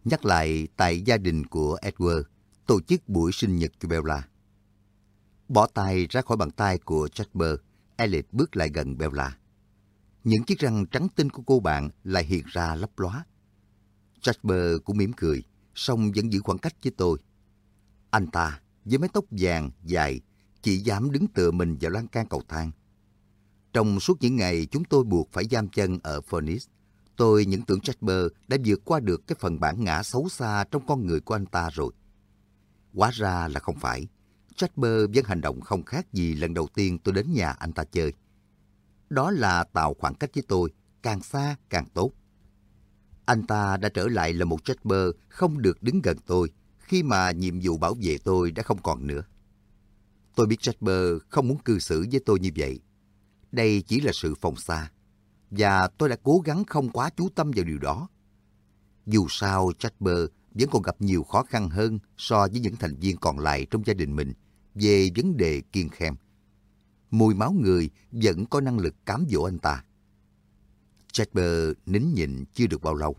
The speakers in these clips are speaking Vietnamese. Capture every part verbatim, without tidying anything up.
nhắc lại tại gia đình của Edward tổ chức buổi sinh nhật cho Bella. Bỏ tay ra khỏi bàn tay của Jasper, Elliot bước lại gần Bella. Những chiếc răng trắng tinh của cô bạn lại hiện ra lấp lóa. Jasper cũng mỉm cười, song vẫn giữ khoảng cách với tôi. Anh ta, với mái tóc vàng, dài, chỉ dám đứng tựa mình vào lan can cầu thang. Trong suốt những ngày chúng tôi buộc phải giam chân ở Phoenix, tôi những tưởng Jasper đã vượt qua được cái phần bản ngã xấu xa trong con người của anh ta rồi. Hóa ra là không phải. Jasper vẫn hành động không khác gì lần đầu tiên tôi đến nhà anh ta chơi. Đó là tạo khoảng cách với tôi, càng xa càng tốt. Anh ta đã trở lại là một Jasper không được đứng gần tôi khi mà nhiệm vụ bảo vệ tôi đã không còn nữa. Tôi biết Jasper không muốn cư xử với tôi như vậy. Đây chỉ là sự phòng xa, và tôi đã cố gắng không quá chú tâm vào điều đó. Dù sao, Jasper vẫn còn gặp nhiều khó khăn hơn so với những thành viên còn lại trong gia đình mình về vấn đề kiêng khem. Mùi máu người vẫn có năng lực cám dỗ anh ta. Jasper nín nhịn chưa được bao lâu.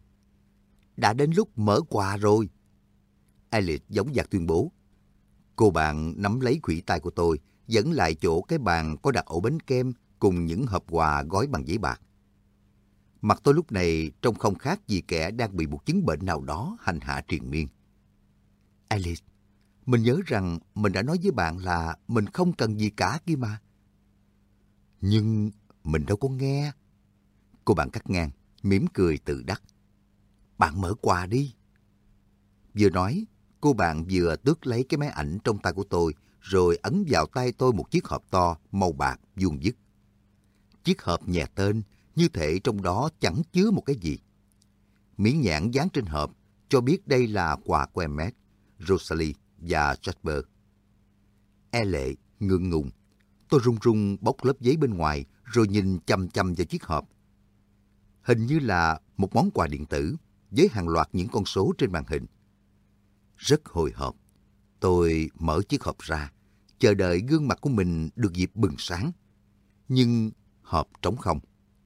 Đã đến lúc mở quà rồi. Elliot giống dạc tuyên bố. Cô bạn nắm lấy khuỷu tay của tôi, dẫn lại chỗ cái bàn có đặt ổ bánh kem cùng những hộp quà gói bằng giấy bạc. Mặt tôi lúc này trông không khác gì kẻ đang bị một chứng bệnh nào đó hành hạ triền miên. Elliot, mình nhớ rằng mình đã nói với bạn là mình không cần gì cả kia mà. Nhưng mình đâu có nghe. Cô bạn cắt ngang, mỉm cười tự đắc. Bạn mở quà đi. Vừa nói, cô bạn vừa tước lấy cái máy ảnh trong tay của tôi, rồi ấn vào tay tôi một chiếc hộp to, màu bạc, vuông vức. Chiếc hộp nhè tên, như thể trong đó chẳng chứa một cái gì. Miếng nhãn dán trên hộp cho biết đây là quà của Emmett, Rosalie và Jasper. E lệ, ngượng ngùng. Tôi run run bóc lớp giấy bên ngoài, rồi nhìn chăm chăm vào chiếc hộp. Hình như là một món quà điện tử, với hàng loạt những con số trên màn hình. Rất hồi hộp, tôi mở chiếc hộp ra, chờ đợi gương mặt của mình được dịp bừng sáng. Nhưng hộp trống không.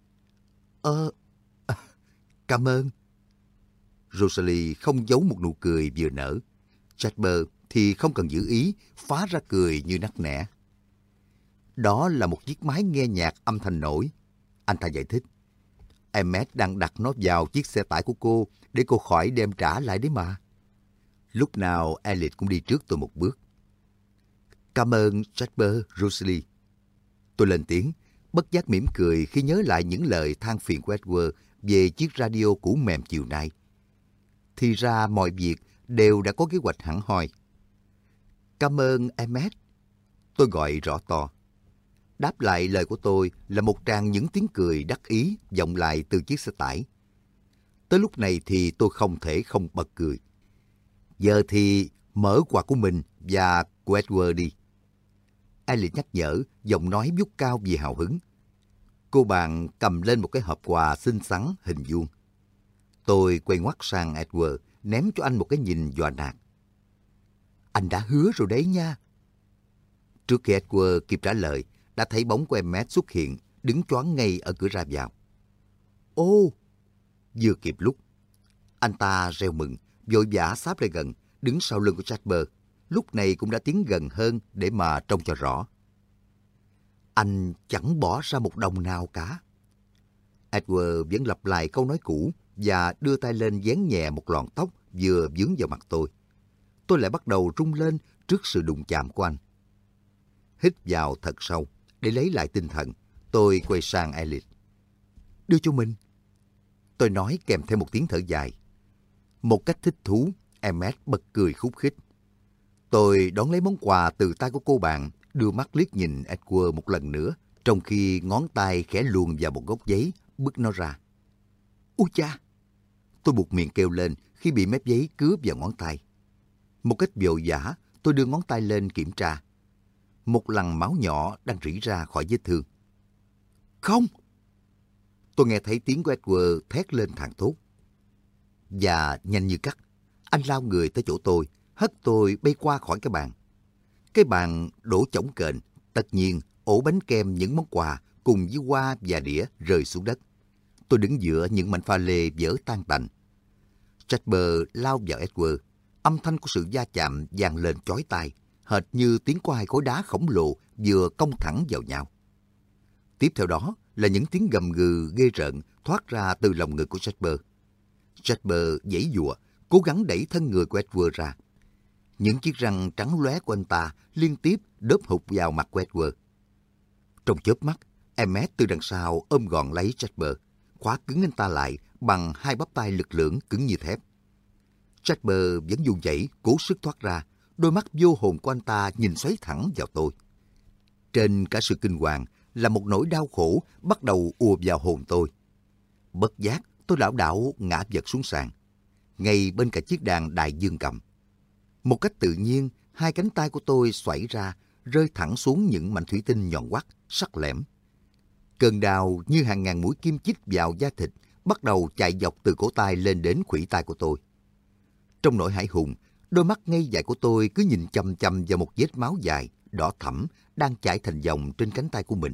Ơ, à, cảm ơn. Rosalie không giấu một nụ cười vừa nở. Jasper thì không cần giữ ý, phá ra cười như nắc nẻ. Đó là một chiếc máy nghe nhạc âm thanh nổi. Anh ta giải thích. Emmett đang đặt nó vào chiếc xe tải của cô để cô khỏi đem trả lại đấy mà. Lúc nào Elliot cũng đi trước tôi một bước. Cảm ơn Jasper, Rosalie. Tôi lên tiếng, bất giác mỉm cười khi nhớ lại những lời than phiền của Edward về chiếc radio cũ mềm chiều nay. Thì ra mọi việc đều đã có kế hoạch hẳn hoi. Cảm ơn Emmett. Tôi gọi rõ to. Đáp lại lời của tôi là một tràng những tiếng cười đắc ý vọng lại từ chiếc xe tải. Tới lúc này thì tôi không thể không bật cười. Giờ thì mở quà của mình và của Edward đi. Elliot nhắc nhở, giọng nói vút cao vì hào hứng. Cô bạn cầm lên một cái hộp quà xinh xắn hình vuông. Tôi quay ngoắt sang Edward, ném cho anh một cái nhìn dọa nạt. Anh đã hứa rồi đấy nha. Trước khi Edward kịp trả lời, đã thấy bóng của Emmett xuất hiện, đứng choáng ngay ở cửa ra vào. Ô! Vừa kịp lúc. Anh ta reo mừng, vội vã sáp lại gần, đứng sau lưng của Jasper. Lúc này cũng đã tiến gần hơn để mà trông cho rõ. Anh chẳng bỏ ra một đồng nào cả. Edward vẫn lặp lại câu nói cũ và đưa tay lên vén nhẹ một lọn tóc vừa vướng vào mặt tôi. Tôi lại bắt đầu rung lên trước sự đụng chạm của anh. Hít vào thật sâu để lấy lại tinh thần, tôi quay sang Elliot. Đưa cho mình. Tôi nói kèm theo một tiếng thở dài. Một cách thích thú, Emmett bật cười khúc khích. Tôi đón lấy món quà từ tay của cô bạn, đưa mắt liếc nhìn Edward một lần nữa, trong khi ngón tay khẽ luồn vào một góc giấy, bứt nó ra. Ui cha! Tôi buột miệng kêu lên khi bị mép giấy cướp vào ngón tay. Một cách vội vã, tôi đưa ngón tay lên kiểm tra. Một lằn máu nhỏ đang rỉ ra khỏi vết thương. Không! Tôi nghe thấy tiếng của Edward thét lên thảng thốt. Và nhanh như cắt, anh lao người tới chỗ tôi, hất tôi bay qua khỏi cái bàn. Cái bàn đổ chổng kềnh, tất nhiên ổ bánh kem những món quà cùng với hoa và đĩa rơi xuống đất. Tôi đứng giữa những mảnh pha lê vỡ tan tành. Jasper lao vào Edward. Âm thanh của sự va chạm vang lên chói tai, hệt như tiếng của hai khối đá khổng lồ vừa cong thẳng vào nhau. Tiếp theo đó là những tiếng gầm gừ ghê rợn thoát ra từ lòng ngực của Jasper. Jasper giãy giụa, cố gắng đẩy thân người của Edward ra. Những chiếc răng trắng lóe của anh ta liên tiếp đớp hụt vào mặt của Edward. Trong chớp mắt, Emmett từ đằng sau ôm gọn lấy Jasper, khóa cứng anh ta lại bằng hai bắp tay lực lưỡng cứng như thép. Jasper vẫn run rẩy cố sức thoát ra, đôi mắt vô hồn của anh ta nhìn xoáy thẳng vào tôi. Trên cả sự kinh hoàng là một nỗi đau khổ bắt đầu ùa vào hồn tôi. Bất giác, tôi lảo đảo ngã vật xuống sàn, ngay bên cạnh chiếc đàn đại dương cầm. Một cách tự nhiên, hai cánh tay của tôi xoảy ra, rơi thẳng xuống những mảnh thủy tinh nhọn hoắt, sắc lẻm. Cơn đau như hàng ngàn mũi kim chích vào da thịt bắt đầu chạy dọc từ cổ tay lên đến khuỷu tay của tôi. Trong nỗi hãi hùng, đôi mắt ngây dại của tôi cứ nhìn chằm chằm vào một vết máu dài, đỏ thẫm đang chảy thành dòng trên cánh tay của mình.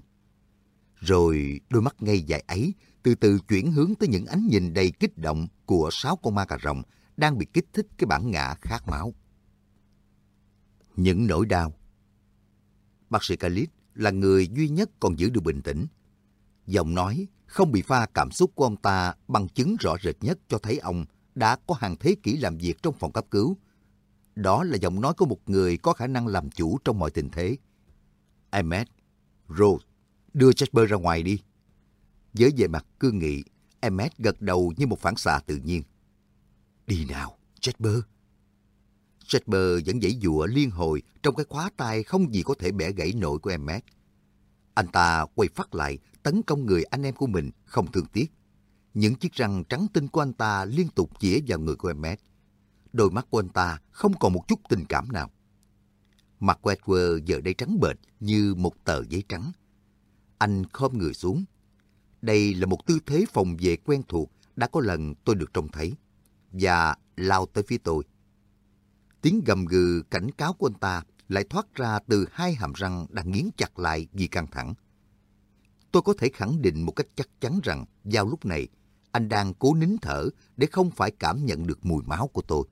Rồi đôi mắt ngây dại ấy từ từ chuyển hướng tới những ánh nhìn đầy kích động của sáu con ma cà rồng đang bị kích thích cái bản ngã khát máu. Những nỗi đau. Bác sĩ Khalid là người duy nhất còn giữ được bình tĩnh. Giọng nói không bị pha cảm xúc của ông ta bằng chứng rõ rệt nhất cho thấy ông đã có hàng thế kỷ làm việc trong phòng cấp cứu. Đó là giọng nói của một người có khả năng làm chủ trong mọi tình thế. Emmett, Rose, đưa Jasper ra ngoài đi. Với vẻ mặt cương nghị, Emmett gật đầu như một phản xạ tự nhiên. Đi nào, Jasper. Jasper vẫn giãy giụa liên hồi trong cái khóa tay không gì có thể bẻ gãy nổi của Emmett. Anh ta quay phát lại tấn công người anh em của mình không thương tiếc. Những chiếc răng trắng tinh của anh ta liên tục chĩa vào người của Emmett. Đôi mắt của anh ta không còn một chút tình cảm nào. Mặt của Edward giờ đây trắng bệch như một tờ giấy trắng. Anh khom người xuống. Đây là một tư thế phòng vệ quen thuộc đã có lần tôi được trông thấy. Và lao tới phía tôi. Tiếng gầm gừ cảnh cáo của anh ta lại thoát ra từ hai hàm răng đang nghiến chặt lại vì căng thẳng. Tôi có thể khẳng định một cách chắc chắn rằng vào lúc này anh đang cố nín thở để không phải cảm nhận được mùi máu của tôi.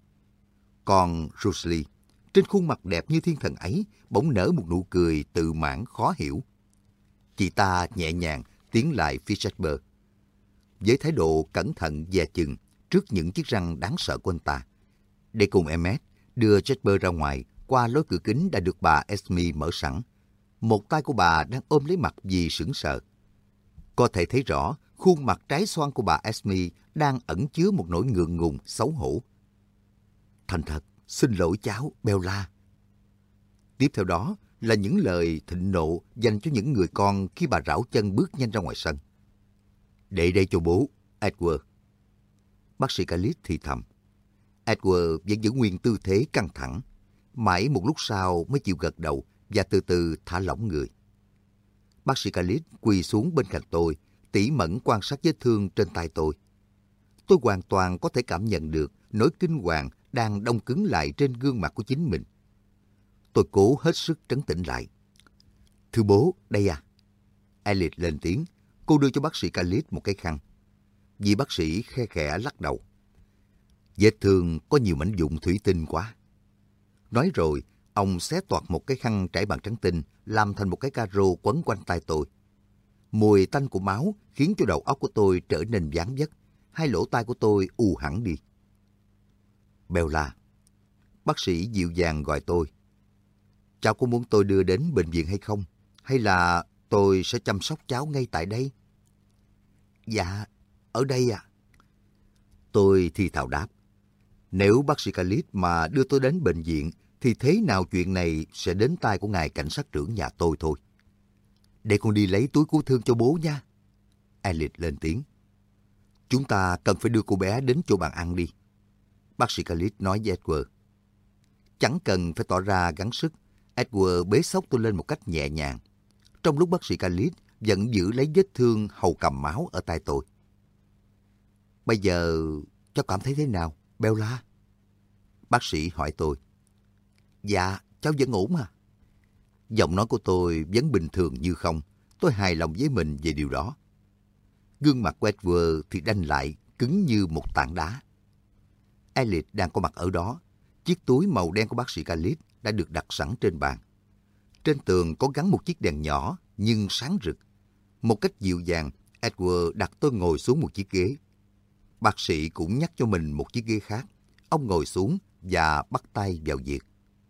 Còn Rosalie, trên khuôn mặt đẹp như thiên thần ấy, bỗng nở một nụ cười tự mãn khó hiểu. Chị ta nhẹ nhàng tiến lại phía Jasper, với thái độ cẩn thận dè chừng trước những chiếc răng đáng sợ của anh ta, để cùng Emmett đưa Jasper ra ngoài qua lối cửa kính đã được bà Esme mở sẵn. Một tay của bà đang ôm lấy mặt vì sững sờ. Có thể thấy rõ khuôn mặt trái xoan của bà Esme đang ẩn chứa một nỗi ngượng ngùng, xấu hổ. Thành thật, xin lỗi cháu, Bella. Tiếp theo đó là những lời thịnh nộ dành cho những người con khi bà rảo chân bước nhanh ra ngoài sân. Để đây cho bố, Edward. Bác sĩ Khalid thì thầm. Edward vẫn giữ nguyên tư thế căng thẳng. Mãi một lúc sau mới chịu gật đầu và từ từ thả lỏng người. Bác sĩ Khalid quỳ xuống bên cạnh tôi, tỉ mẩn quan sát vết thương trên tay tôi. Tôi hoàn toàn có thể cảm nhận được nỗi kinh hoàng đang đông cứng lại trên gương mặt của chính mình. Tôi cố hết sức trấn tĩnh lại. Thưa bố, đây à? Elliot lên tiếng. Cô đưa cho bác sĩ Khalid một cái khăn. Vị bác sĩ khe khẽ lắc đầu. Vết thương có nhiều mảnh vụn thủy tinh quá. Nói rồi, ông xé toạc một cái khăn trải bằng trắng tinh, làm thành một cái caro quấn quanh tay tôi. Mùi tanh của máu khiến cho đầu óc của tôi trở nên váng vất. Hai lỗ tai của tôi ù hẳn đi. Bella. Bác sĩ dịu dàng gọi tôi. Cháu có muốn tôi đưa đến bệnh viện hay không? Hay là tôi sẽ chăm sóc cháu ngay tại đây? Dạ, ở đây à? Tôi thì thào đáp. Nếu bác sĩ Khalid mà đưa tôi đến bệnh viện, thì thế nào chuyện này sẽ đến tai của ngài cảnh sát trưởng nhà tôi thôi. Để con đi lấy túi cứu thương cho bố nha. Elliot lên tiếng. Chúng ta cần phải đưa cô bé đến chỗ bàn ăn đi. Bác sĩ Khalid nói với Edward. Chẳng cần phải tỏ ra gắng sức, Edward bế xốc tôi lên một cách nhẹ nhàng, trong lúc bác sĩ Khalid vẫn giữ lấy vết thương hầu cầm máu ở tay tôi. Bây giờ cháu cảm thấy thế nào, Bella? Bác sĩ hỏi tôi. Dạ, cháu vẫn ổn à. Giọng nói của tôi vẫn bình thường như không. Tôi hài lòng với mình về điều đó. Gương mặt của Edward thì đanh lại, cứng như một tảng đá. Elliot đang có mặt ở đó. Chiếc túi màu đen của bác sĩ Khalid đã được đặt sẵn trên bàn. Trên tường có gắn một chiếc đèn nhỏ nhưng sáng rực. Một cách dịu dàng, Edward đặt tôi ngồi xuống một chiếc ghế. Bác sĩ cũng nhắc cho mình một chiếc ghế khác. Ông ngồi xuống và bắt tay vào việc.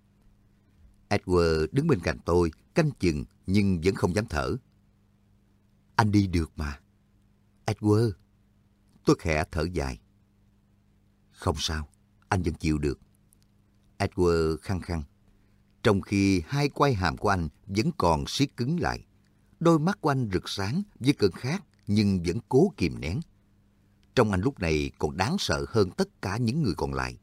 Edward đứng bên cạnh tôi, canh chừng nhưng vẫn không dám thở. Anh đi được mà. Edward. Tôi khẽ thở dài. Không sao, anh vẫn chịu được. Edward khăng khăng, trong khi hai quai hàm của anh vẫn còn siết cứng lại. Đôi mắt của anh rực sáng với cơn khát nhưng vẫn cố kìm nén. Trông anh lúc này còn đáng sợ hơn tất cả những người còn lại.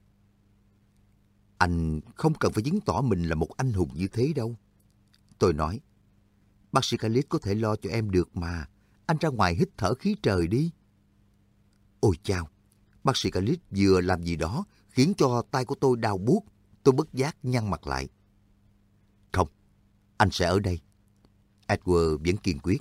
Anh không cần phải chứng tỏ mình là một anh hùng như thế đâu. Tôi nói, bác sĩ Khalid có thể lo cho em được mà. Anh ra ngoài hít thở khí trời đi. Ôi chao, bác sĩ Khalid vừa làm gì đó khiến cho tay của tôi đau buốt. Tôi bất giác nhăn mặt lại. Không, anh sẽ ở đây. Edward vẫn kiên quyết.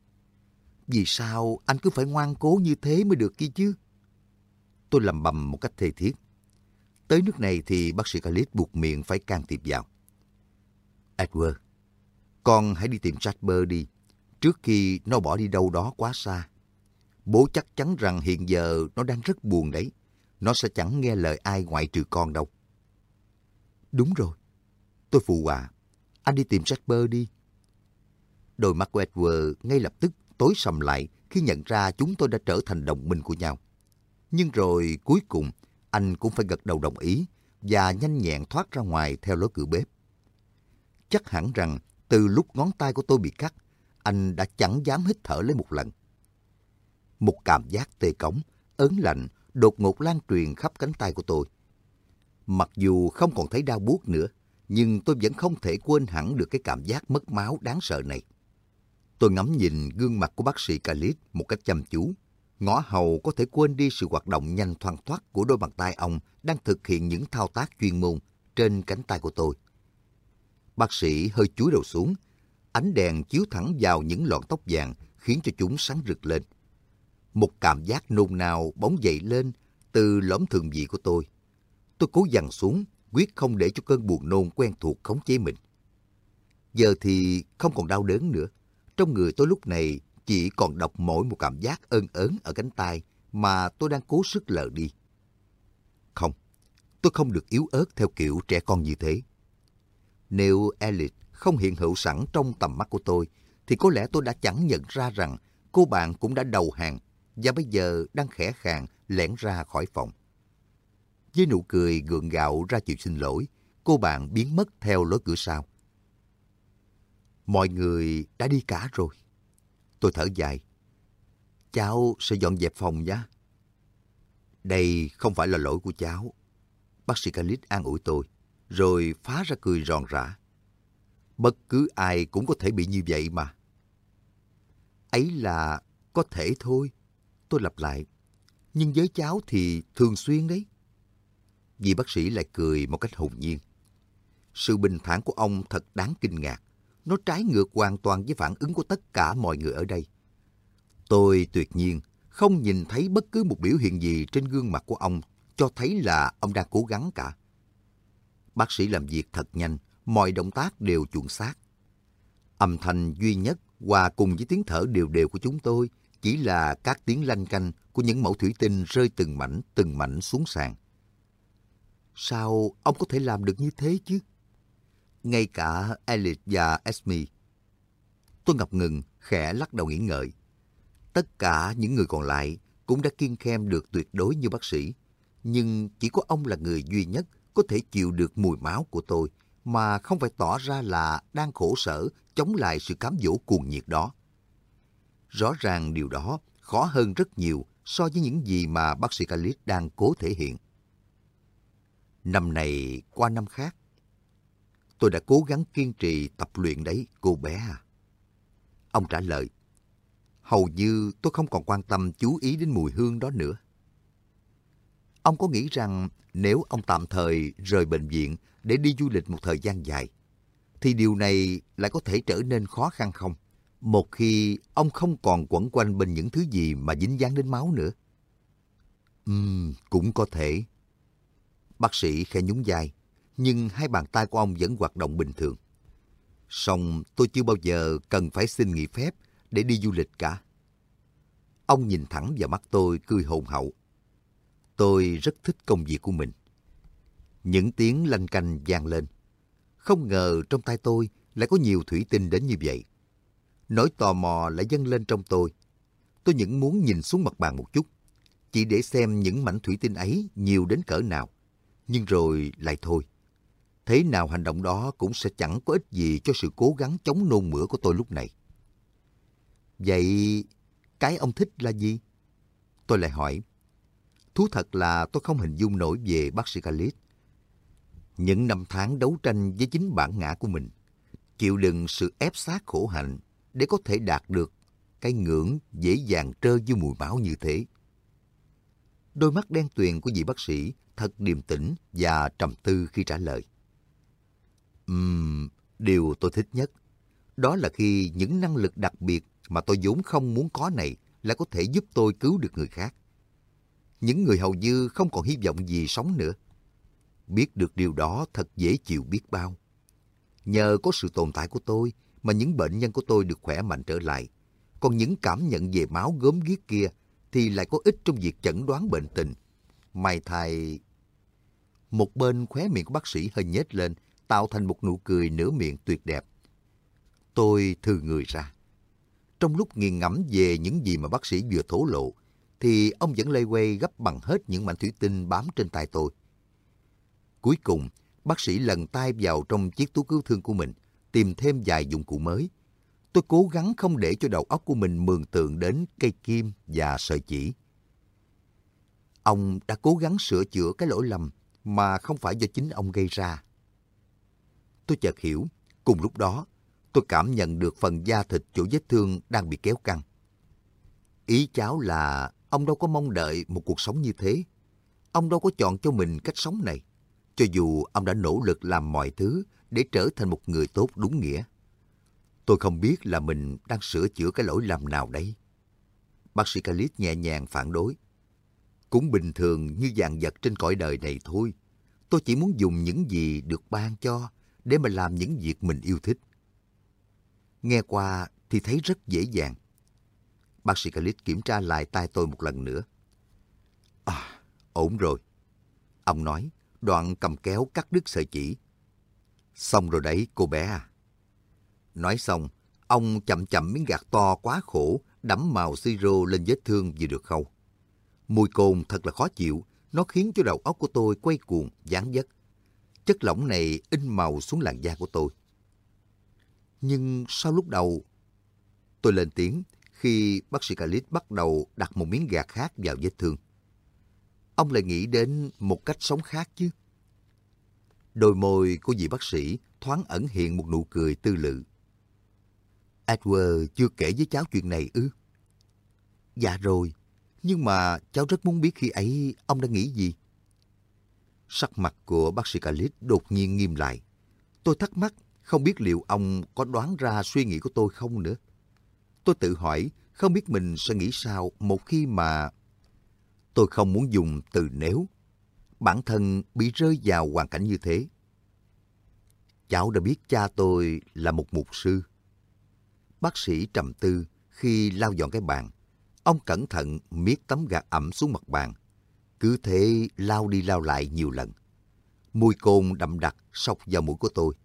Vì sao anh cứ phải ngoan cố như thế mới được kia chứ? Tôi lầm bầm một cách thê thiết. Tới nước này thì bác sĩ Khalid buộc miệng phải can thiệp vào. Edward, con hãy đi tìm Jasper đi, trước khi nó bỏ đi đâu đó quá xa. Bố chắc chắn rằng hiện giờ nó đang rất buồn đấy. Nó sẽ chẳng nghe lời ai ngoại trừ con đâu. Đúng rồi. Tôi phụ họa. Anh đi tìm Jasper đi. Đôi mắt của Edward ngay lập tức tối sầm lại khi nhận ra chúng tôi đã trở thành đồng minh của nhau. Nhưng rồi cuối cùng anh cũng phải gật đầu đồng ý và nhanh nhẹn thoát ra ngoài theo lối cửa bếp. Chắc hẳn rằng từ lúc ngón tay của tôi bị cắt, anh đã chẳng dám hít thở lấy một lần. Một cảm giác tê cống, ớn lạnh đột ngột lan truyền khắp cánh tay của tôi. Mặc dù không còn thấy đau buốt nữa, nhưng tôi vẫn không thể quên hẳn được cái cảm giác mất máu đáng sợ này. Tôi ngắm nhìn gương mặt của bác sĩ Khalid một cách chăm chú. Ngõ hầu có thể quên đi sự hoạt động nhanh thoăn thoắt của đôi bàn tay ông đang thực hiện những thao tác chuyên môn trên cánh tay của tôi. Bác sĩ hơi chúi đầu xuống. Ánh đèn chiếu thẳng vào những lọn tóc vàng khiến cho chúng sáng rực lên. Một cảm giác nôn nao bỗng dậy lên từ lõm thượng vị của tôi. Tôi cố dằn xuống, quyết không để cho cơn buồn nôn quen thuộc khống chế mình. Giờ thì không còn đau đớn nữa. Trong người tôi lúc này chỉ còn đọng mỗi một cảm giác ơn ớn ở cánh tay mà tôi đang cố sức lờ đi. Không, tôi không được yếu ớt theo kiểu trẻ con như thế. Nếu Elliot không hiện hữu sẵn trong tầm mắt của tôi, thì có lẽ tôi đã chẳng nhận ra rằng cô bạn cũng đã đầu hàng và bây giờ đang khẽ khàng lẻn ra khỏi phòng. Với nụ cười gượng gạo ra chịu xin lỗi, cô bạn biến mất theo lối cửa sau. Mọi người đã đi cả rồi. Tôi thở dài. Cháu sẽ dọn dẹp phòng nhé. Đây không phải là lỗi của cháu. Bác sĩ Khalid an ủi tôi, rồi phá ra cười ròn rã. Bất cứ ai cũng có thể bị như vậy mà. Ấy là có thể thôi. Tôi lặp lại. Nhưng với cháu thì thường xuyên đấy. Vị bác sĩ lại cười một cách hồn nhiên. Sự bình thản của ông thật đáng kinh ngạc. Nó trái ngược hoàn toàn với phản ứng của tất cả mọi người ở đây. Tôi tuyệt nhiên không nhìn thấy bất cứ một biểu hiện gì trên gương mặt của ông cho thấy là ông đang cố gắng cả. Bác sĩ làm việc thật nhanh, mọi động tác đều chuẩn xác. Âm thanh duy nhất hòa cùng với tiếng thở đều đều của chúng tôi chỉ là các tiếng lanh canh của những mẫu thủy tinh rơi từng mảnh từng mảnh xuống sàn. Sao ông có thể làm được như thế chứ? Ngay cả Elliot và Esme. Tôi ngập ngừng, khẽ lắc đầu nghĩ ngợi. Tất cả những người còn lại cũng đã kiêng khem được tuyệt đối như bác sĩ. Nhưng chỉ có ông là người duy nhất có thể chịu được mùi máu của tôi mà không phải tỏ ra là đang khổ sở chống lại sự cám dỗ cuồng nhiệt đó. Rõ ràng điều đó khó hơn rất nhiều so với những gì mà bác sĩ Khalid đang cố thể hiện. Năm này qua năm khác, tôi đã cố gắng kiên trì tập luyện đấy, cô bé à. Ông trả lời. Hầu như tôi không còn quan tâm chú ý đến mùi hương đó nữa. Ông có nghĩ rằng nếu ông tạm thời rời bệnh viện để đi du lịch một thời gian dài, thì điều này lại có thể trở nên khó khăn không? Một khi ông không còn quẩn quanh bên những thứ gì mà dính dáng đến máu nữa. Ừm, cũng có thể. Bác sĩ khẽ nhún vai, nhưng hai bàn tay của ông vẫn hoạt động bình thường. Song tôi chưa bao giờ cần phải xin nghỉ phép để đi du lịch cả. Ông nhìn thẳng vào mắt tôi, cười hồn hậu. Tôi rất thích công việc của mình. Những tiếng lanh canh vang lên. Không ngờ trong tay tôi lại có nhiều thủy tinh đến như vậy. Nỗi tò mò lại dâng lên trong tôi. Tôi vẫn muốn nhìn xuống mặt bàn một chút, chỉ để xem những mảnh thủy tinh ấy nhiều đến cỡ nào. Nhưng rồi lại thôi. Thế nào hành động đó cũng sẽ chẳng có ích gì cho sự cố gắng chống nôn mửa của tôi lúc này. Vậy cái ông thích là gì? Tôi lại hỏi. Thú thật là tôi không hình dung nổi về bác sĩ Khalid. Những năm tháng đấu tranh với chính bản ngã của mình, chịu đựng sự ép sát khổ hạnh để có thể đạt được cái ngưỡng dễ dàng trơ như mùi máu như thế. Đôi mắt đen tuyền của vị bác sĩ thật điềm tĩnh và trầm tư khi trả lời. Ừm, điều tôi thích nhất, đó là khi những năng lực đặc biệt mà tôi vốn không muốn có này lại có thể giúp tôi cứu được người khác. Những người hầu như không còn hy vọng gì sống nữa. Biết được điều đó thật dễ chịu biết bao. Nhờ có sự tồn tại của tôi mà những bệnh nhân của tôi được khỏe mạnh trở lại. Còn những cảm nhận về máu gớm ghiếc kia thì lại có ích trong việc chẩn đoán bệnh tình. May thay... Một bên khóe miệng của bác sĩ hơi nhếch lên, tạo thành một nụ cười nửa miệng tuyệt đẹp. Tôi thư người ra. Trong lúc nghiền ngẫm về những gì mà bác sĩ vừa thổ lộ, thì ông vẫn lây quay gấp bằng hết những mảnh thủy tinh bám trên tay tôi. Cuối cùng, bác sĩ lần tay vào trong chiếc túi cứu thương của mình, tìm thêm vài dụng cụ mới. Tôi cố gắng không để cho đầu óc của mình mường tượng đến cây kim và sợi chỉ. Ông đã cố gắng sửa chữa cái lỗi lầm mà không phải do chính ông gây ra. Tôi chợt hiểu, cùng lúc đó, tôi cảm nhận được phần da thịt chỗ vết thương đang bị kéo căng. Ý cháu là ông đâu có mong đợi một cuộc sống như thế. Ông đâu có chọn cho mình cách sống này, cho dù ông đã nỗ lực làm mọi thứ để trở thành một người tốt đúng nghĩa. Tôi không biết là mình đang sửa chữa cái lỗi lầm nào đấy. Bác sĩ Khalid nhẹ nhàng phản đối. Cũng bình thường như vạn vật trên cõi đời này thôi. Tôi chỉ muốn dùng những gì được ban cho để mà làm những việc mình yêu thích. Nghe qua thì thấy rất dễ dàng. Bác sĩ Khalid kiểm tra lại tay tôi một lần nữa. À, ổn rồi. Ông nói, đoạn cầm kéo cắt đứt sợi chỉ. Xong rồi đấy, cô bé à. Nói xong, ông chậm chậm miếng gạt to quá khổ, đẫm màu siro lên vết thương vừa được khâu. Mùi cồn thật là khó chịu, nó khiến cho đầu óc của tôi quay cuồng, gián giấc. Chất lỏng này in màu xuống làn da của tôi. Nhưng sau lúc đầu, tôi lên tiếng khi bác sĩ Khalid bắt đầu đặt một miếng gạt khác vào vết thương. Ông lại nghĩ đến một cách sống khác chứ. Đôi môi của vị bác sĩ thoáng ẩn hiện một nụ cười tư lự. Edward chưa kể với cháu chuyện này ư? Dạ rồi, nhưng mà cháu rất muốn biết khi ấy ông đã nghĩ gì. Sắc mặt của bác sĩ Khalid đột nhiên nghiêm lại. Tôi thắc mắc không biết liệu ông có đoán ra suy nghĩ của tôi không nữa. Tôi tự hỏi không biết mình sẽ nghĩ sao một khi mà... Tôi không muốn dùng từ nếu. Bản thân bị rơi vào hoàn cảnh như thế. Cháu đã biết cha tôi là một mục sư. Bác sĩ trầm tư khi lau dọn cái bàn. Ông cẩn thận miết tấm gạt ẩm xuống mặt bàn. Cứ thế lau đi lau lại nhiều lần. Mùi cồn đậm đặc xộc vào mũi của tôi.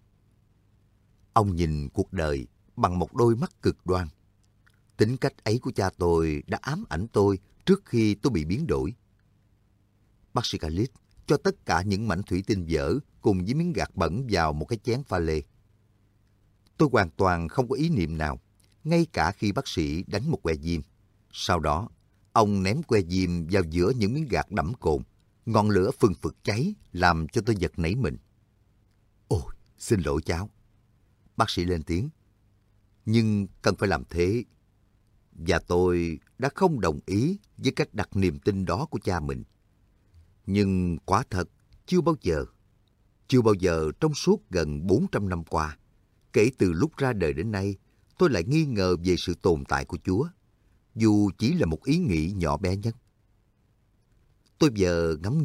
Ông nhìn cuộc đời bằng một đôi mắt cực đoan. Tính cách ấy của cha tôi đã ám ảnh tôi trước khi tôi bị biến đổi. Bác sĩ Khalid cho tất cả những mảnh thủy tinh vỡ cùng với miếng gạt bẩn vào một cái chén pha lê. Tôi hoàn toàn không có ý niệm nào, ngay cả khi bác sĩ đánh một que diêm. Sau đó, ông ném que diêm vào giữa những miếng gạt đẫm cồn. Ngọn lửa phừng phực cháy làm cho tôi giật nảy mình. Ôi, xin lỗi cháu. Bác sĩ lên tiếng. Nhưng cần phải làm thế. Và tôi đã không đồng ý với cách đặt niềm tin đó của cha mình. Nhưng quả thật, chưa bao giờ, chưa bao giờ trong suốt gần bốn trăm năm qua, kể từ lúc ra đời đến nay, tôi lại nghi ngờ về sự tồn tại của Chúa, dù chỉ là một ý nghĩ nhỏ bé nhất. Tôi giờ ngắm nghía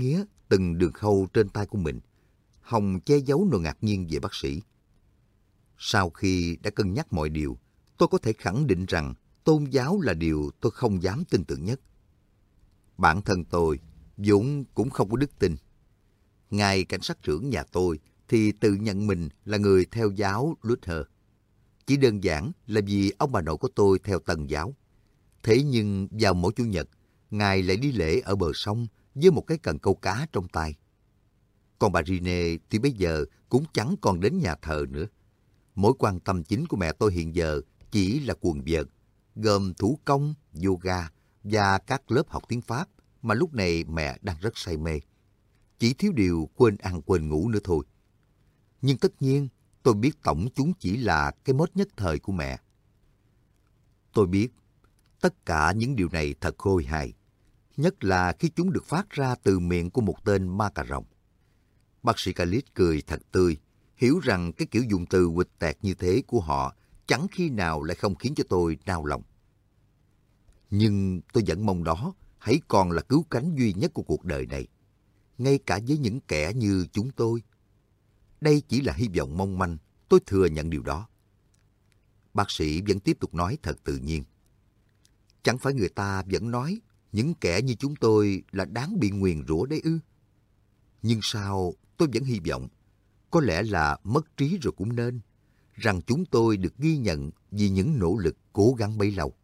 từng đường khâu trên tay của mình. Hồng che giấu nỗi ngạc nhiên về bác sĩ. Sau khi đã cân nhắc mọi điều, tôi có thể khẳng định rằng tôn giáo là điều tôi không dám tin tưởng nhất. Bản thân tôi vốn cũng không có đức tin. Ngài cảnh sát trưởng nhà tôi thì tự nhận mình là người theo giáo Luther. Chỉ đơn giản là vì ông bà nội của tôi theo Tân giáo. Thế nhưng vào mỗi Chủ nhật, Ngài lại đi lễ ở bờ sông với một cái cần câu cá trong tay. Còn bà Rene thì bây giờ cũng chẳng còn đến nhà thờ nữa. Mối quan tâm chính của mẹ tôi hiện giờ chỉ là quần vợt, gồm thủ công, yoga và các lớp học tiếng Pháp mà lúc này mẹ đang rất say mê. Chỉ thiếu điều quên ăn quên ngủ nữa thôi. Nhưng tất nhiên, tôi biết tổng chúng chỉ là cái mốt nhất thời của mẹ. Tôi biết, tất cả những điều này thật khôi hài, nhất là khi chúng được phát ra từ miệng của một tên ma cà rồng. Bác sĩ Khalid cười thật tươi, hiểu rằng cái kiểu dùng từ quịch tẹt như thế của họ chẳng khi nào lại không khiến cho tôi nao lòng. Nhưng tôi vẫn mong đó hãy còn là cứu cánh duy nhất của cuộc đời này, ngay cả với những kẻ như chúng tôi. Đây chỉ là hy vọng mong manh, tôi thừa nhận điều đó. Bác sĩ vẫn tiếp tục nói thật tự nhiên. Chẳng phải người ta vẫn nói những kẻ như chúng tôi là đáng bị nguyền rủa đấy ư? Nhưng sao tôi vẫn hy vọng, có lẽ là mất trí rồi cũng nên, rằng chúng tôi được ghi nhận vì những nỗ lực cố gắng bấy lâu.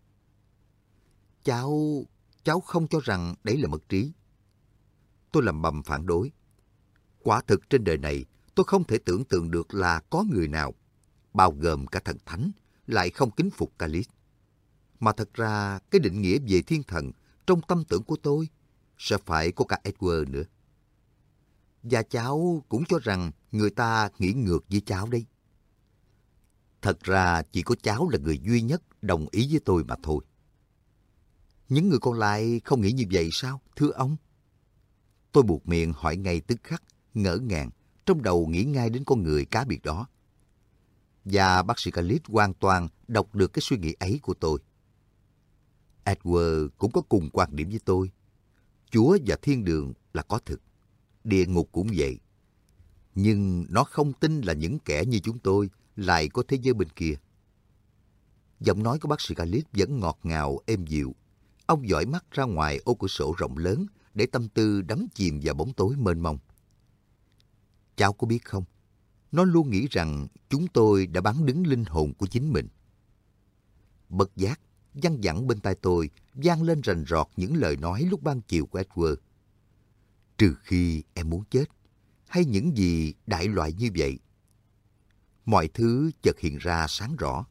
Cháu, cháu không cho rằng đấy là mất trí. Tôi lầm bầm phản đối. Quả thực trên đời này, tôi không thể tưởng tượng được là có người nào, bao gồm cả thần thánh, lại không kính phục Khalid. Mà thật ra, cái định nghĩa về thiên thần trong tâm tưởng của tôi sẽ phải có cả Edward nữa. Và cháu cũng cho rằng người ta nghĩ ngược với cháu đấy. Thật ra chỉ có cháu là người duy nhất đồng ý với tôi mà thôi. Những người còn lại không nghĩ như vậy sao, thưa ông? Tôi buột miệng hỏi ngay tức khắc, ngỡ ngàng, trong đầu nghĩ ngay đến con người cá biệt đó. Và bác sĩ Khalid hoàn toàn đọc được cái suy nghĩ ấy của tôi. Edward cũng có cùng quan điểm với tôi. Chúa và thiên đường là có thực, địa ngục cũng vậy. Nhưng nó không tin là những kẻ như chúng tôi lại có thế giới bên kia. Giọng nói của bác sĩ Khalid vẫn ngọt ngào, êm dịu. Ông dõi mắt ra ngoài ô cửa sổ rộng lớn để tâm tư đắm chìm vào bóng tối mênh mông. Cháu có biết không? Nó luôn nghĩ rằng chúng tôi đã bán đứng linh hồn của chính mình. Bất giác, văng vẳng bên tai tôi vang lên rành rọt những lời nói lúc ban chiều của Edward. Trừ khi em muốn chết, hay những gì đại loại như vậy. Mọi thứ chợt hiện ra sáng rõ.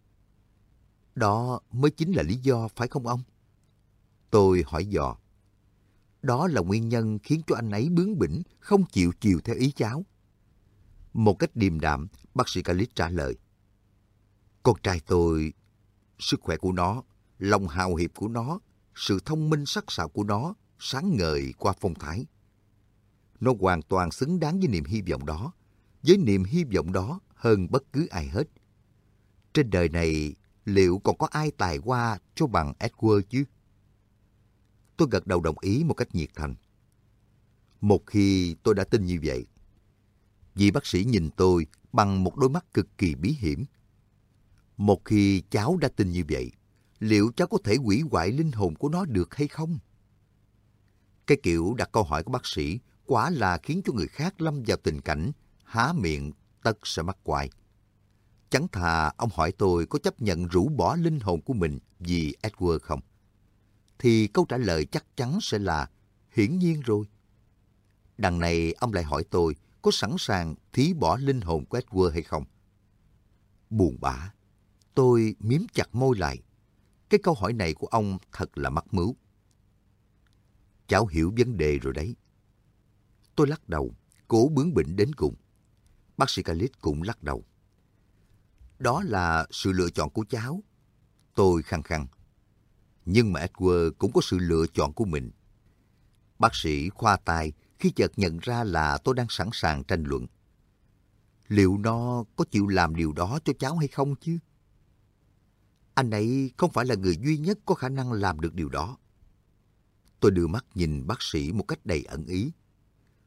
Đó mới chính là lý do, phải không ông? Tôi hỏi dò. Đó là nguyên nhân khiến cho anh ấy bướng bỉnh, không chịu chiều theo ý cháu. Một cách điềm đạm, bác sĩ Khalid trả lời. Con trai tôi, sức khỏe của nó, lòng hào hiệp của nó, sự thông minh sắc sảo của nó, sáng ngời qua phong thái. Nó hoàn toàn xứng đáng với niềm hy vọng đó, với niềm hy vọng đó hơn bất cứ ai hết. Trên đời này, liệu còn có ai tài hoa cho bằng Edward chứ? Tôi gật đầu đồng ý một cách nhiệt thành. Một khi tôi đã tin như vậy, vị bác sĩ nhìn tôi bằng một đôi mắt cực kỳ bí hiểm. Một khi cháu đã tin như vậy, liệu cháu có thể hủy hoại linh hồn của nó được hay không? Cái kiểu đặt câu hỏi của bác sĩ quả là khiến cho người khác lâm vào tình cảnh há miệng tất sẽ mắc quại. Chẳng thà ông hỏi tôi có chấp nhận rũ bỏ linh hồn của mình vì Edward không? Thì câu trả lời chắc chắn sẽ là hiển nhiên rồi. Đằng này ông lại hỏi tôi có sẵn sàng thí bỏ linh hồn của Edward hay không? Buồn bã, tôi miếm chặt môi lại. Cái câu hỏi này của ông thật là mắc mứu. Cháu hiểu vấn đề rồi đấy. Tôi lắc đầu, cố bướng bỉnh đến cùng. Bác sĩ Khalid cũng lắc đầu. Đó là sự lựa chọn của cháu. Tôi khăng khăng. Nhưng mà Edward cũng có sự lựa chọn của mình. Bác sĩ khoa tay khi chợt nhận ra là tôi đang sẵn sàng tranh luận. Liệu nó có chịu làm điều đó cho cháu hay không chứ? Anh ấy không phải là người duy nhất có khả năng làm được điều đó. Tôi đưa mắt nhìn bác sĩ một cách đầy ẩn ý.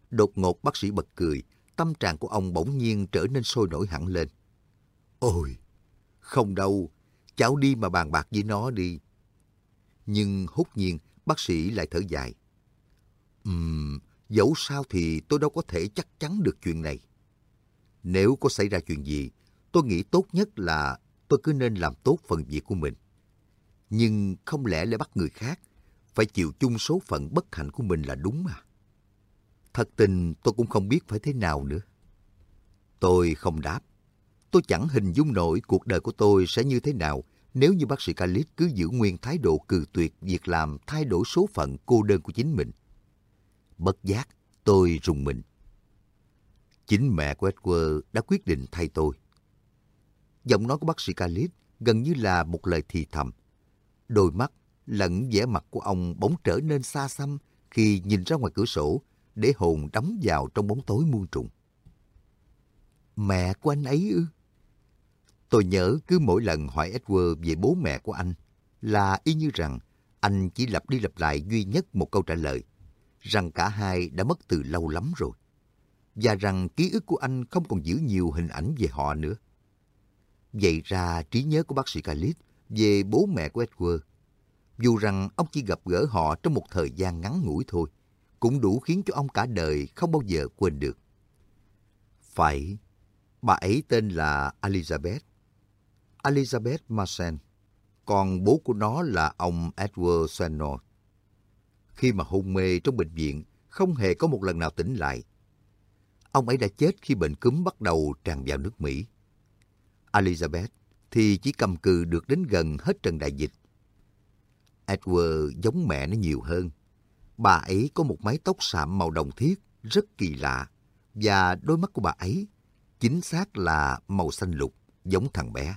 Đột ngột bác sĩ bật cười, tâm trạng của ông bỗng nhiên trở nên sôi nổi hẳn lên. Ôi, không đâu, cháu đi mà bàn bạc với nó đi. Nhưng hốt nhiên, bác sĩ lại thở dài. Ừm, dẫu sao thì tôi đâu có thể chắc chắn được chuyện này. Nếu có xảy ra chuyện gì, tôi nghĩ tốt nhất là tôi cứ nên làm tốt phần việc của mình. Nhưng không lẽ lại bắt người khác phải chịu chung số phận bất hạnh của mình là đúng mà. Thật tình tôi cũng không biết phải thế nào nữa. Tôi không đáp. Tôi chẳng hình dung nổi cuộc đời của tôi sẽ như thế nào nếu như bác sĩ Khalid cứ giữ nguyên thái độ cừ tuyệt việc làm thay đổi số phận cô đơn của chính mình. Bất giác, tôi rùng mình. Chính mẹ của Edward đã quyết định thay tôi. Giọng nói của bác sĩ Khalid gần như là một lời thì thầm. Đôi mắt lẫn vẻ mặt của ông bỗng trở nên xa xăm khi nhìn ra ngoài cửa sổ để hồn đắm vào trong bóng tối muôn trùng. Mẹ của anh ấy ư? Tôi nhớ cứ mỗi lần hỏi Edward về bố mẹ của anh là y như rằng anh chỉ lặp đi lặp lại duy nhất một câu trả lời, rằng cả hai đã mất từ lâu lắm rồi, và rằng ký ức của anh không còn giữ nhiều hình ảnh về họ nữa. Vậy ra trí nhớ của bác sĩ Khalid về bố mẹ của Edward, dù rằng ông chỉ gặp gỡ họ trong một thời gian ngắn ngủi thôi, cũng đủ khiến cho ông cả đời không bao giờ quên được. Phải, bà ấy tên là Elizabeth. Elizabeth Mason, còn bố của nó là ông Edward Sennor. Khi mà hôn mê trong bệnh viện, không hề có một lần nào tỉnh lại. Ông ấy đã chết khi bệnh cúm bắt đầu tràn vào nước Mỹ. Elizabeth thì chỉ cầm cự được đến gần hết trận đại dịch. Edward giống mẹ nó nhiều hơn. Bà ấy có một mái tóc xạm màu đồng thiết rất kỳ lạ, và đôi mắt của bà ấy chính xác là màu xanh lục, giống thằng bé.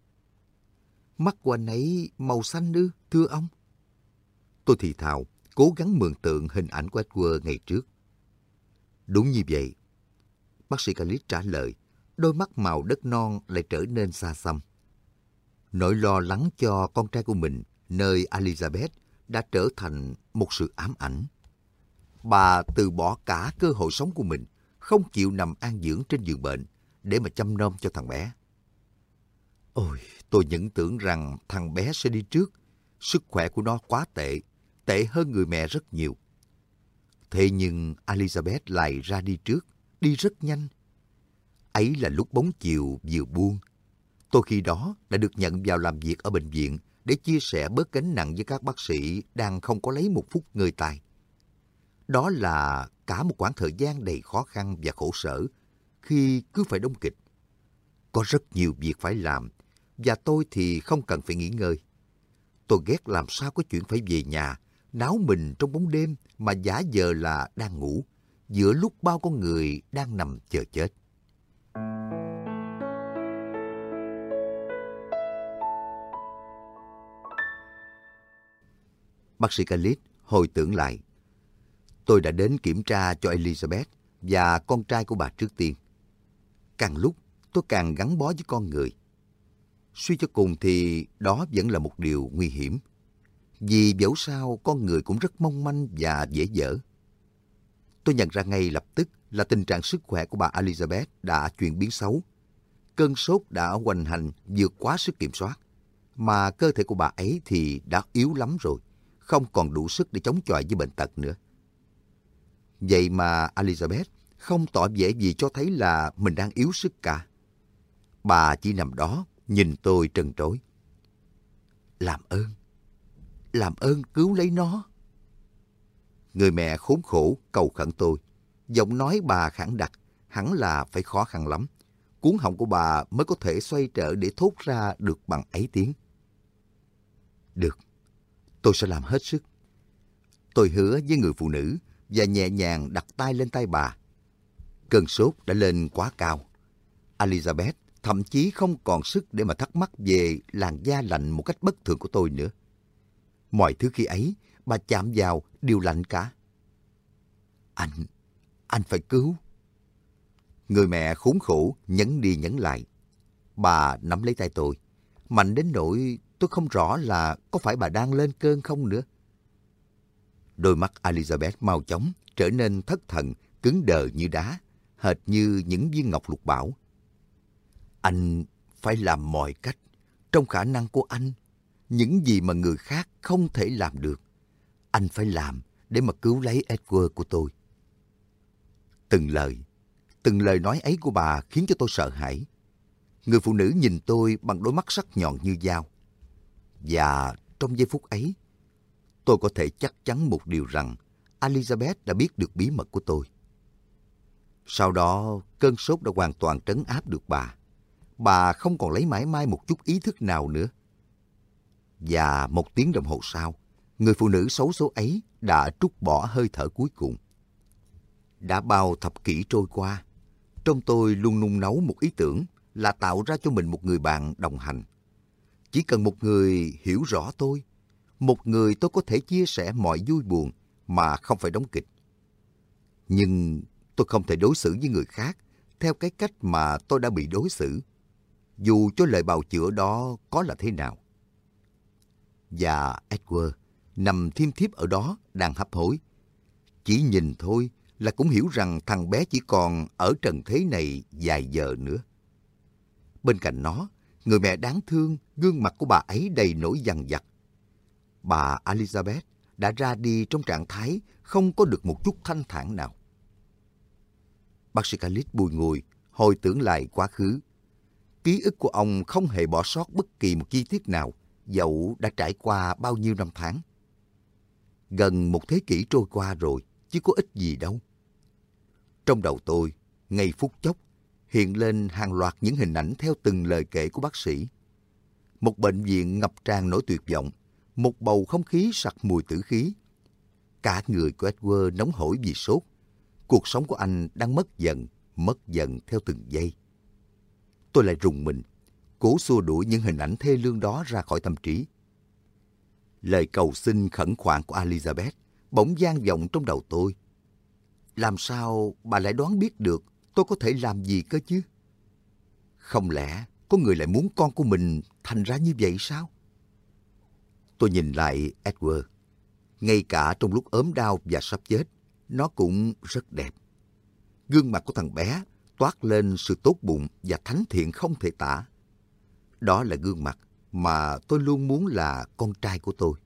Mắt của anh ấy màu xanh ư, thưa ông? Tôi thì thào, cố gắng mường tượng hình ảnh của Edward ngày trước. Đúng như vậy. Bác sĩ Khalid trả lời, đôi mắt màu đất non lại trở nên xa xăm. Nỗi lo lắng cho con trai của mình nơi Elizabeth đã trở thành một sự ám ảnh. Bà từ bỏ cả cơ hội sống của mình, không chịu nằm an dưỡng trên giường bệnh để mà chăm nom cho thằng bé. Ôi, tôi vẫn tưởng rằng thằng bé sẽ đi trước. Sức khỏe của nó quá tệ, tệ hơn người mẹ rất nhiều. Thế nhưng Elizabeth lại ra đi trước, đi rất nhanh. Ấy là lúc bóng chiều vừa buông. Tôi khi đó đã được nhận vào làm việc ở bệnh viện để chia sẻ bớt gánh nặng với các bác sĩ đang không có lấy một phút ngơi tay. Đó là cả một quãng thời gian đầy khó khăn và khổ sở khi cứ phải đóng kịch. Có rất nhiều việc phải làm, và tôi thì không cần phải nghỉ ngơi. Tôi ghét làm sao có chuyện phải về nhà, náo mình trong bóng đêm mà giả vờ là đang ngủ, giữa lúc bao con người đang nằm chờ chết. Bác sĩ Khalid hồi tưởng lại. Tôi đã đến kiểm tra cho Elizabeth và con trai của bà trước tiên. Càng lúc tôi càng gắn bó với con người. Suy cho cùng thì đó vẫn là một điều nguy hiểm. Vì dẫu sao con người cũng rất mong manh và dễ dở. Tôi nhận ra ngay lập tức là tình trạng sức khỏe của bà Elizabeth đã chuyển biến xấu. Cơn sốt đã hoành hành vượt quá sức kiểm soát. Mà cơ thể của bà ấy thì đã yếu lắm rồi, không còn đủ sức để chống chọi với bệnh tật nữa. Vậy mà Elizabeth không tỏ vẻ gì cho thấy là mình đang yếu sức cả. Bà chỉ nằm đó, nhìn tôi trân trối. Làm ơn, làm ơn cứu lấy nó. Người mẹ khốn khổ cầu khẩn tôi. Giọng nói bà khẳng đặc, hẳn là phải khó khăn lắm. Cuống họng của bà mới có thể xoay trở để thốt ra được bằng ấy tiếng. Được, tôi sẽ làm hết sức. Tôi hứa với người phụ nữ và nhẹ nhàng đặt tay lên tay bà. Cơn sốt đã lên quá cao. Elizabeth thậm chí không còn sức để mà thắc mắc về làn da lạnh một cách bất thường của tôi nữa. Mọi thứ khi ấy, bà chạm vào đều lạnh cả. Anh, anh phải cứu. Người mẹ khốn khổ nhấn đi nhấn lại. Bà nắm lấy tay tôi, mạnh đến nỗi tôi không rõ là có phải bà đang lên cơn không nữa. Đôi mắt Elizabeth mau chóng trở nên thất thần cứng đờ như đá, hệt như những viên ngọc lục bảo. Anh phải làm mọi cách, trong khả năng của anh, những gì mà người khác không thể làm được. Anh phải làm để mà cứu lấy Edward của tôi. Từng lời, từng lời nói ấy của bà khiến cho tôi sợ hãi. Người phụ nữ nhìn tôi bằng đôi mắt sắc nhọn như dao. Và trong giây phút ấy, tôi có thể chắc chắn một điều rằng Elizabeth đã biết được bí mật của tôi. Sau đó, cơn sốt đã hoàn toàn trấn áp được bà. Bà không còn lấy mãi mai một chút ý thức nào nữa. Và một tiếng đồng hồ sau, người phụ nữ xấu số ấy đã trút bỏ hơi thở cuối cùng. Đã bao thập kỷ trôi qua, trong tôi luôn nung nấu một ý tưởng là tạo ra cho mình một người bạn đồng hành. Chỉ cần một người hiểu rõ tôi, một người tôi có thể chia sẻ mọi vui buồn mà không phải đóng kịch. Nhưng tôi không thể đối xử với người khác theo cái cách mà tôi đã bị đối xử, dù cho lời bào chữa đó có là thế nào. Và Edward nằm thiêm thiếp ở đó đang hấp hối. Chỉ nhìn thôi là cũng hiểu rằng thằng bé chỉ còn ở trần thế này vài giờ nữa. Bên cạnh nó, người mẹ đáng thương, gương mặt của bà ấy đầy nỗi dằn vặt. Bà Elizabeth đã ra đi trong trạng thái không có được một chút thanh thản nào. Bác sĩ Khalid bùi ngùi, hồi tưởng lại quá khứ. Ký ức của ông không hề bỏ sót bất kỳ một chi tiết nào, dẫu đã trải qua bao nhiêu năm tháng. Gần một thế kỷ trôi qua rồi, chứ có ích gì đâu. Trong đầu tôi, ngay phút chốc, hiện lên hàng loạt những hình ảnh theo từng lời kể của bác sĩ. Một bệnh viện ngập tràn nỗi tuyệt vọng, một bầu không khí sặc mùi tử khí. Cả người của Edward nóng hổi vì sốt. Cuộc sống của anh đang mất dần, mất dần theo từng giây. Tôi lại rùng mình, cố xua đuổi những hình ảnh thê lương đó ra khỏi tâm trí. Lời cầu xin khẩn khoản của Elizabeth bỗng vang vọng trong đầu tôi. Làm sao bà lại đoán biết được tôi có thể làm gì cơ chứ? Không lẽ có người lại muốn con của mình thành ra như vậy sao? Tôi nhìn lại Edward. Ngay cả trong lúc ốm đau và sắp chết, nó cũng rất đẹp. Gương mặt của thằng bé toát lên sự tốt bụng và thánh thiện không thể tả. Đó là gương mặt mà tôi luôn muốn là con trai của tôi.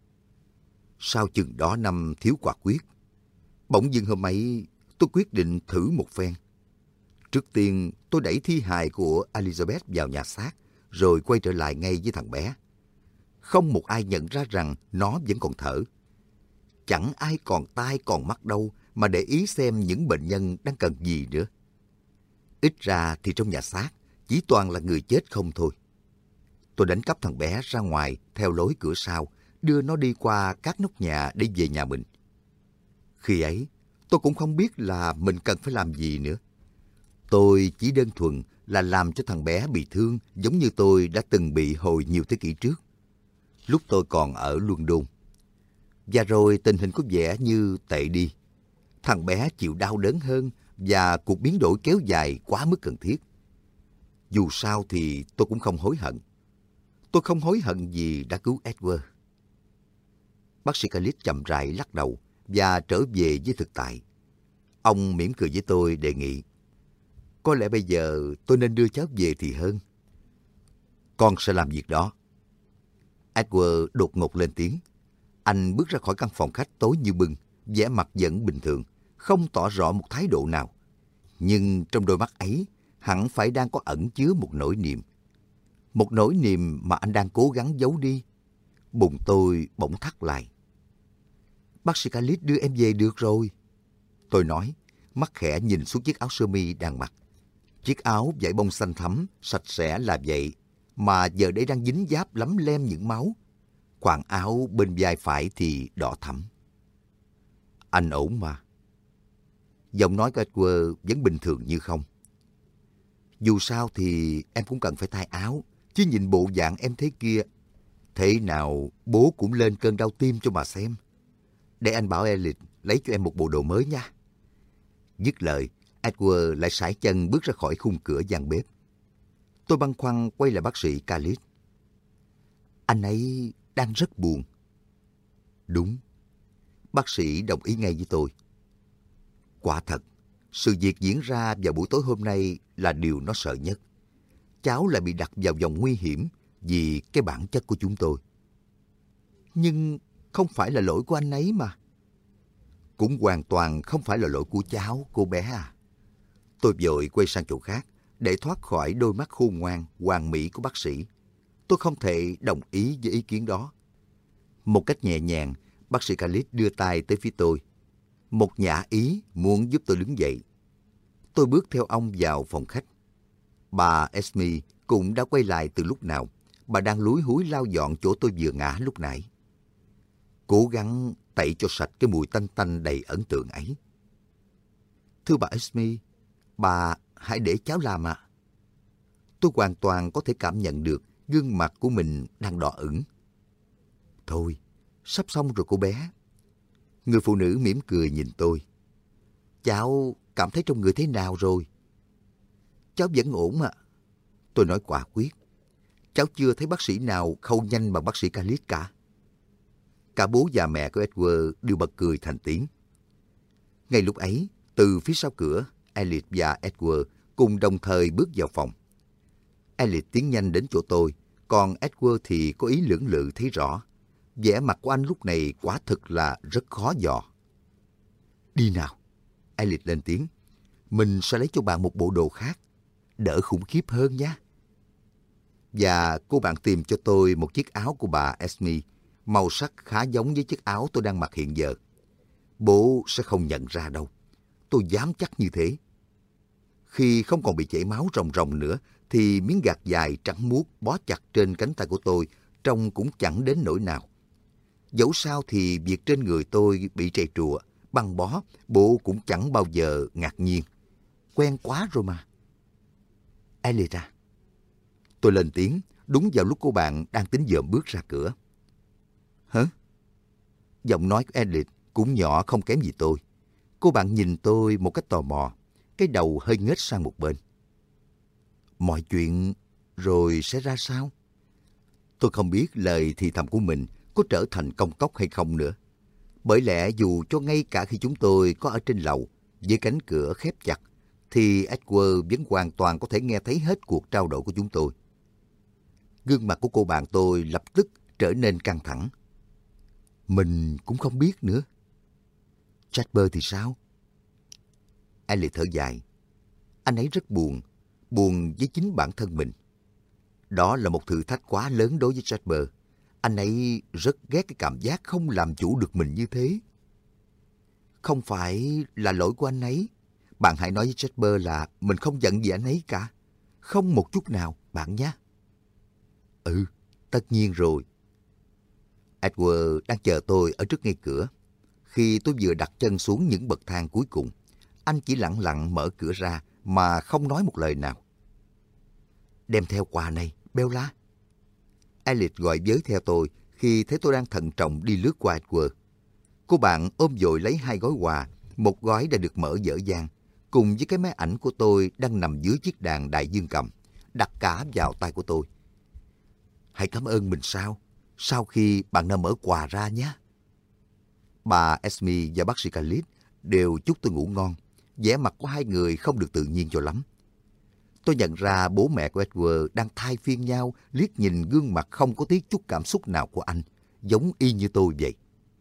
Sau chừng đó năm thiếu quả quyết, bỗng dưng hôm ấy tôi quyết định thử một phen. Trước tiên tôi đẩy thi hài của Elizabeth vào nhà xác, rồi quay trở lại ngay với thằng bé. Không một ai nhận ra rằng nó vẫn còn thở. Chẳng ai còn tai còn mắt đâu mà để ý xem những bệnh nhân đang cần gì nữa. Ít ra thì trong nhà xác chỉ toàn là người chết không thôi. Tôi đánh cắp thằng bé ra ngoài theo lối cửa sau, đưa nó đi qua các nóc nhà để về nhà mình. Khi ấy, tôi cũng không biết là mình cần phải làm gì nữa. Tôi chỉ đơn thuần là làm cho thằng bé bị thương giống như tôi đã từng bị hồi nhiều thế kỷ trước, lúc tôi còn ở London. Và rồi tình hình có vẻ như tệ đi. Thằng bé chịu đau đớn hơn và cuộc biến đổi kéo dài quá mức cần thiết. Dù sao thì tôi cũng không hối hận. Tôi không hối hận gì đã cứu Edward. Bác sĩ Khalid chậm rãi lắc đầu và trở về với thực tại. Ông mỉm cười với tôi đề nghị. Có lẽ bây giờ tôi nên đưa cháu về thì hơn. Con sẽ làm việc đó. Edward đột ngột lên tiếng. Anh bước ra khỏi căn phòng khách tối như bưng, vẻ mặt vẫn bình thường, không tỏ rõ một thái độ nào. Nhưng trong đôi mắt ấy, hẳn phải đang có ẩn chứa một nỗi niềm. Một nỗi niềm mà anh đang cố gắng giấu đi. Bụng tôi bỗng thắt lại. Bác sĩ Khalid đưa em về được rồi. Tôi nói, mắt khẽ nhìn xuống chiếc áo sơ mi đang mặc. Chiếc áo vải bông xanh thắm, sạch sẽ là vậy, mà giờ đây đang dính dáp lấm lem những máu. Khoản áo bên vai phải thì đỏ thẫm. Anh ổn mà. Giọng nói của Edward vẫn bình thường như không. Dù sao thì em cũng cần phải thay áo, chứ nhìn bộ dạng em thế kia. Thế nào bố cũng lên cơn đau tim cho mà xem. Để anh bảo Elliot lấy cho em một bộ đồ mới nha. Dứt lời, Edward lại sải chân bước ra khỏi khung cửa gian bếp. Tôi băn khoăn quay lại bác sĩ Khalid. Anh ấy đang rất buồn. Đúng. Bác sĩ đồng ý ngay với tôi. Quả thật, sự việc diễn ra vào buổi tối hôm nay là điều nó sợ nhất. Cháu lại bị đặt vào vòng nguy hiểm vì cái bản chất của chúng tôi. Nhưng không phải là lỗi của anh ấy mà. Cũng hoàn toàn không phải là lỗi của cháu, cô bé à. Tôi vội quay sang chỗ khác để thoát khỏi đôi mắt khôn ngoan, hoàn mỹ của bác sĩ. Tôi không thể đồng ý với ý kiến đó. Một cách nhẹ nhàng, bác sĩ Khalid đưa tay tới phía tôi. Một nhã ý muốn giúp tôi đứng dậy. Tôi bước theo ông vào phòng khách. Bà Esme cũng đã quay lại từ lúc nào. Bà đang lúi húi lau dọn chỗ tôi vừa ngã lúc nãy. Cố gắng tẩy cho sạch cái mùi tanh tanh đầy ấn tượng ấy. Thưa bà Esme, bà hãy để cháu làm ạ. À. Tôi hoàn toàn có thể cảm nhận được gương mặt của mình đang đỏ ửng. Thôi, sắp xong rồi cô bé. Người phụ nữ mỉm cười nhìn tôi. Cháu cảm thấy trong người thế nào rồi? Cháu vẫn ổn ạ. À. Tôi nói quả quyết. Cháu chưa thấy bác sĩ nào khâu nhanh bằng bác sĩ Khalid cả. Cả bố và mẹ của Edward đều bật cười thành tiếng. Ngay lúc ấy, từ phía sau cửa, Elliot và Edward cùng đồng thời bước vào phòng. Elliot tiến nhanh đến chỗ tôi, còn Edward thì có ý lưỡng lự thấy rõ. Vẻ mặt của anh lúc này quả thực là rất khó dò. Đi nào, Elliot lên tiếng. Mình sẽ lấy cho bạn một bộ đồ khác, đỡ khủng khiếp hơn nhé. Và cô bạn tìm cho tôi một chiếc áo của bà Esme, màu sắc khá giống với chiếc áo tôi đang mặc hiện giờ. Bố sẽ không nhận ra đâu. Tôi dám chắc như thế. Khi không còn bị chảy máu ròng ròng nữa, thì miếng gạc dài trắng muốt bó chặt trên cánh tay của tôi trông cũng chẳng đến nỗi nào. Dẫu sao thì việc trên người tôi bị trầy trụa, băng bó, bố cũng chẳng bao giờ ngạc nhiên. Quen quá rồi mà. Elliot à. Tôi lên tiếng, đúng vào lúc cô bạn đang tính dòm bước ra cửa. Hả? Giọng nói của Elliot cũng nhỏ không kém gì tôi. Cô bạn nhìn tôi một cách tò mò, cái đầu hơi nghếch sang một bên. Mọi chuyện rồi sẽ ra sao? Tôi không biết lời thì thầm của mình có trở thành công cốc hay không nữa. Bởi lẽ dù cho ngay cả khi chúng tôi có ở trên lầu, với cánh cửa khép chặt, thì Edward vẫn hoàn toàn có thể nghe thấy hết cuộc trao đổi của chúng tôi. Gương mặt của cô bạn tôi lập tức trở nên căng thẳng. Mình cũng không biết nữa. Jasper thì sao? Elliot thở dài. Anh ấy rất buồn, buồn với chính bản thân mình. Đó là một thử thách quá lớn đối với Jasper. Anh ấy rất ghét cái cảm giác không làm chủ được mình như thế. Không phải là lỗi của anh ấy. Bạn hãy nói với Jasper là mình không giận gì anh ấy cả. Không một chút nào, bạn nhé. Ừ, tất nhiên rồi. Edward đang chờ tôi ở trước ngay cửa. Khi tôi vừa đặt chân xuống những bậc thang cuối cùng, anh chỉ lặng lặng mở cửa ra mà không nói một lời nào. Đem theo quà này, Bella. Elliot gọi với theo tôi khi thấy tôi đang thận trọng đi lướt qua Edward. Cô bạn ôm dội lấy hai gói quà, một gói đã được mở dở dang, cùng với cái máy ảnh của tôi đang nằm dưới chiếc đàn đại dương cầm, đặt cả vào tay của tôi. Hãy cảm ơn mình sau, sau khi bạn đã mở quà ra nhé. Bà Esme và bác sĩ Khalid đều chúc tôi ngủ ngon. Vẻ mặt của hai người không được tự nhiên cho lắm. Tôi nhận ra bố mẹ của Edward đang thay phiên nhau liếc nhìn gương mặt không có tí chút cảm xúc nào của anh, giống y như tôi vậy.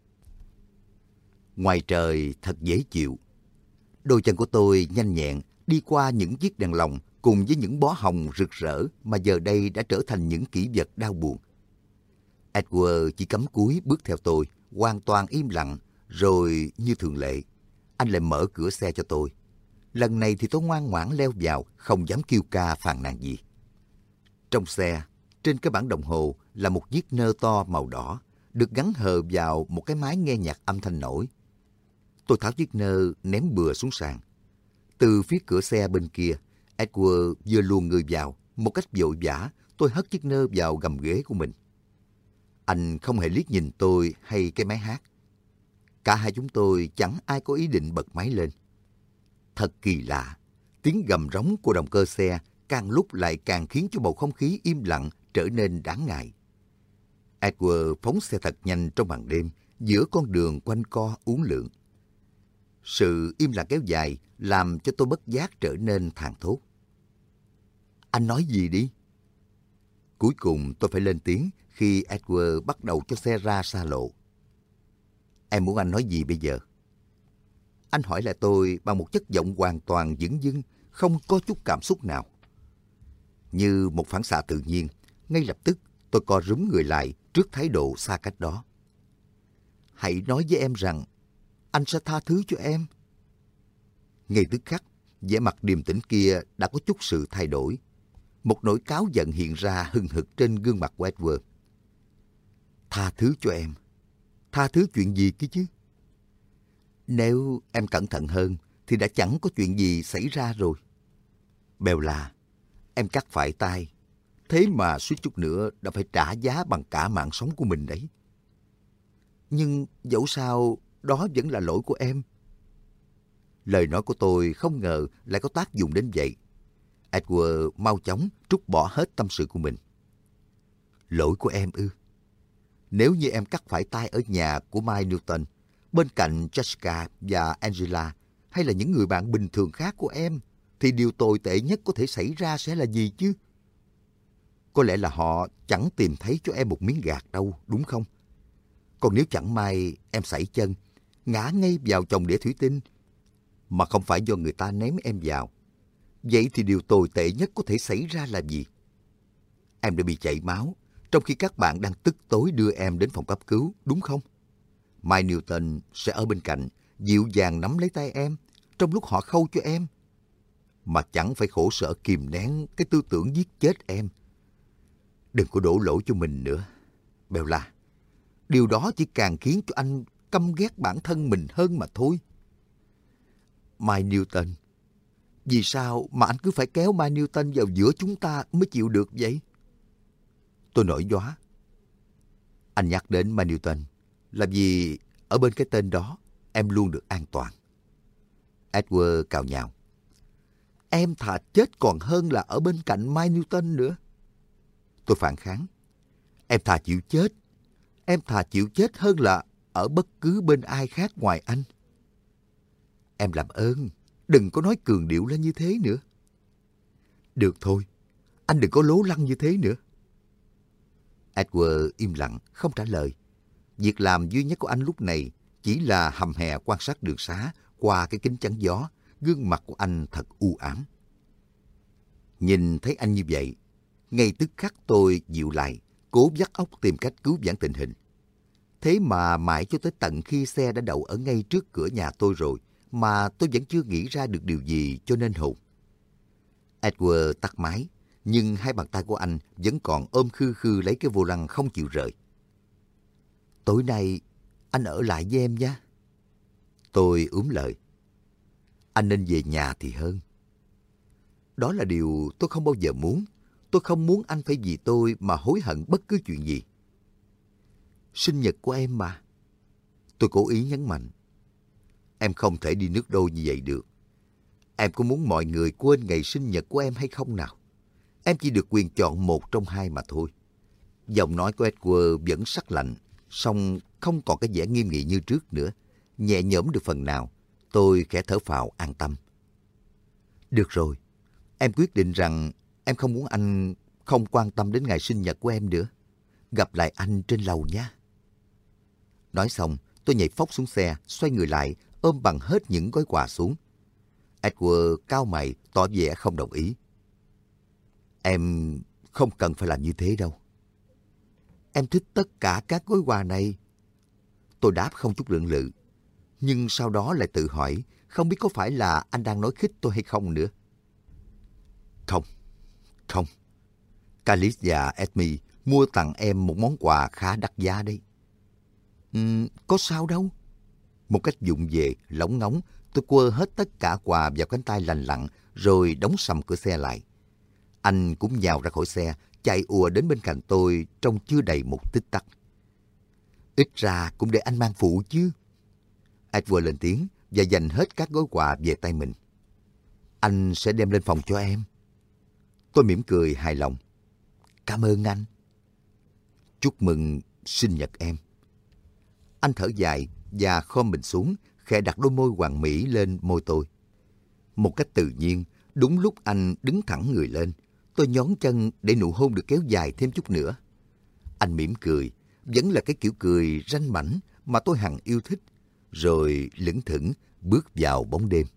Ngoài trời thật dễ chịu. Đôi chân của tôi nhanh nhẹn đi qua những chiếc đèn lồng cùng với những bó hồng rực rỡ mà giờ đây đã trở thành những kỷ vật đau buồn. Edward chỉ cắm cúi bước theo tôi, hoàn toàn im lặng, rồi như thường lệ, anh lại mở cửa xe cho tôi. Lần này thì tôi ngoan ngoãn leo vào, không dám kêu ca phàn nàn gì. Trong xe, trên cái bảng đồng hồ là một chiếc nơ to màu đỏ, được gắn hờ vào một cái máy nghe nhạc âm thanh nổi. Tôi tháo chiếc nơ ném bừa xuống sàn. Từ phía cửa xe bên kia, Edward vừa luồn người vào, một cách vội vã, tôi hất chiếc nơ vào gầm ghế của mình. Anh không hề liếc nhìn tôi hay cái máy hát. Cả hai chúng tôi chẳng ai có ý định bật máy lên. Thật kỳ lạ, tiếng gầm rống của động cơ xe càng lúc lại càng khiến cho bầu không khí im lặng trở nên đáng ngại. Edward phóng xe thật nhanh trong màn đêm, giữa con đường quanh co uốn lượn. Sự im lặng kéo dài làm cho tôi bất giác trở nên thảng thốt. Anh nói gì đi? Cuối cùng tôi phải lên tiếng khi Edward bắt đầu cho xe ra xa lộ. Em muốn anh nói gì bây giờ? Anh hỏi lại tôi bằng một chất giọng hoàn toàn dửng dưng, không có chút cảm xúc nào. Như một phản xạ tự nhiên, ngay lập tức tôi co rúm người lại trước thái độ xa cách đó. Hãy nói với em rằng anh sẽ tha thứ cho em. Ngay tức khắc, vẻ mặt điềm tĩnh kia đã có chút sự thay đổi. Một nỗi cáu giận hiện ra hừng hực trên gương mặt của Edward. Tha thứ cho em? Tha thứ chuyện gì kia chứ? Nếu em cẩn thận hơn thì đã chẳng có chuyện gì xảy ra rồi. Bella, em cắt phải tay, thế mà suýt chút nữa đã phải trả giá bằng cả mạng sống của mình đấy. Nhưng dẫu sao, đó vẫn là lỗi của em. Lời nói của tôi không ngờ lại có tác dụng đến vậy. Edward mau chóng trút bỏ hết tâm sự của mình. Lỗi của em ư? Nếu như em cắt phải tay ở nhà của Mike Newton, bên cạnh Jessica và Angela, hay là những người bạn bình thường khác của em, thì điều tồi tệ nhất có thể xảy ra sẽ là gì chứ? Có lẽ là họ chẳng tìm thấy cho em một miếng gạc đâu, đúng không? Còn nếu chẳng may em sảy chân, ngã ngay vào chồng đĩa thủy tinh, mà không phải do người ta ném em vào, vậy thì điều tồi tệ nhất có thể xảy ra là gì? Em đã bị chảy máu, trong khi các bạn đang tức tối đưa em đến phòng cấp cứu, đúng không? Mike Newton sẽ ở bên cạnh, dịu dàng nắm lấy tay em, trong lúc họ khâu cho em, mà chẳng phải khổ sở kìm nén cái tư tưởng giết chết em. Đừng có đổ lỗi cho mình nữa, Bella. Điều đó chỉ càng khiến cho anh căm ghét bản thân mình hơn mà thôi. Mike Newton, vì sao mà anh cứ phải kéo Mike Newton vào giữa chúng ta mới chịu được vậy? Tôi nổi đoá. Anh nhắc đến Mike Newton là vì ở bên cái tên đó em luôn được an toàn. Edward cào nhào. Em thà chết còn hơn là ở bên cạnh Mike Newton nữa. Tôi phản kháng. Em thà chịu chết. Em thà chịu chết hơn là ở bất cứ bên ai khác ngoài anh. Em làm ơn, đừng có nói cường điệu lên như thế nữa. Được thôi, anh đừng có lố lăng như thế nữa. Edward im lặng, không trả lời. Việc làm duy nhất của anh lúc này chỉ là hầm hè quan sát đường xá qua cái kính chắn gió. Gương mặt của anh thật u ám. Nhìn thấy anh như vậy, ngay tức khắc tôi dịu lại, cố vắt óc tìm cách cứu vãn tình hình. Thế mà mãi cho tới tận khi xe đã đậu ở ngay trước cửa nhà tôi rồi, mà tôi vẫn chưa nghĩ ra được điều gì cho nên hồn. Edward tắt máy, nhưng hai bàn tay của anh vẫn còn ôm khư khư lấy cái vô lăng không chịu rời. Tối nay, anh ở lại với em nhé. Tôi úm lời. Anh nên về nhà thì hơn. Đó là điều tôi không bao giờ muốn. Tôi không muốn anh phải vì tôi mà hối hận bất cứ chuyện gì. Sinh nhật của em mà. Tôi cố ý nhấn mạnh. Em không thể đi nước đôi như vậy được. Em có muốn mọi người quên ngày sinh nhật của em hay không nào? Em chỉ được quyền chọn một trong hai mà thôi. Giọng nói của Edward vẫn sắc lạnh, song không còn cái vẻ nghiêm nghị như trước nữa. Nhẹ nhõm được phần nào, tôi khẽ thở phào an tâm. Được rồi, em quyết định rằng em không muốn anh không quan tâm đến ngày sinh nhật của em nữa. Gặp lại anh trên lầu nhé. Nói xong, tôi nhảy phóc xuống xe, xoay người lại, ôm bằng hết những gói quà xuống. Edward cau mày, tỏ vẻ không đồng ý. Em không cần phải làm như thế đâu. Em thích tất cả các gói quà này. Tôi đáp không chút lưỡng lự, nhưng sau đó lại tự hỏi không biết có phải là anh đang nói khích tôi hay không nữa. Không, không. Callis và Esme mua tặng em một món quà khá đắt giá đấy. Uhm, có sao đâu. Một cách vụng về, lóng ngóng, tôi quơ hết tất cả quà vào cánh tay lành lặn rồi đóng sầm cửa xe lại. Anh cũng nhào ra khỏi xe, chạy ùa đến bên cạnh tôi trong chưa đầy một tích tắc. Ít ra cũng để anh mang phụ chứ. Edward lên tiếng và dành hết các gói quà về tay mình. Anh sẽ đem lên phòng cho em. Tôi mỉm cười hài lòng. Cảm ơn anh. Chúc mừng sinh nhật em. Anh thở dài và khom mình xuống khẽ đặt đôi môi hoàn mỹ lên môi tôi. Một cách tự nhiên, đúng lúc anh đứng thẳng người lên, tôi nhón chân để nụ hôn được kéo dài thêm chút nữa. Anh mỉm cười, vẫn là cái kiểu cười ranh mãnh mà tôi hằng yêu thích, rồi lững thững bước vào bóng đêm.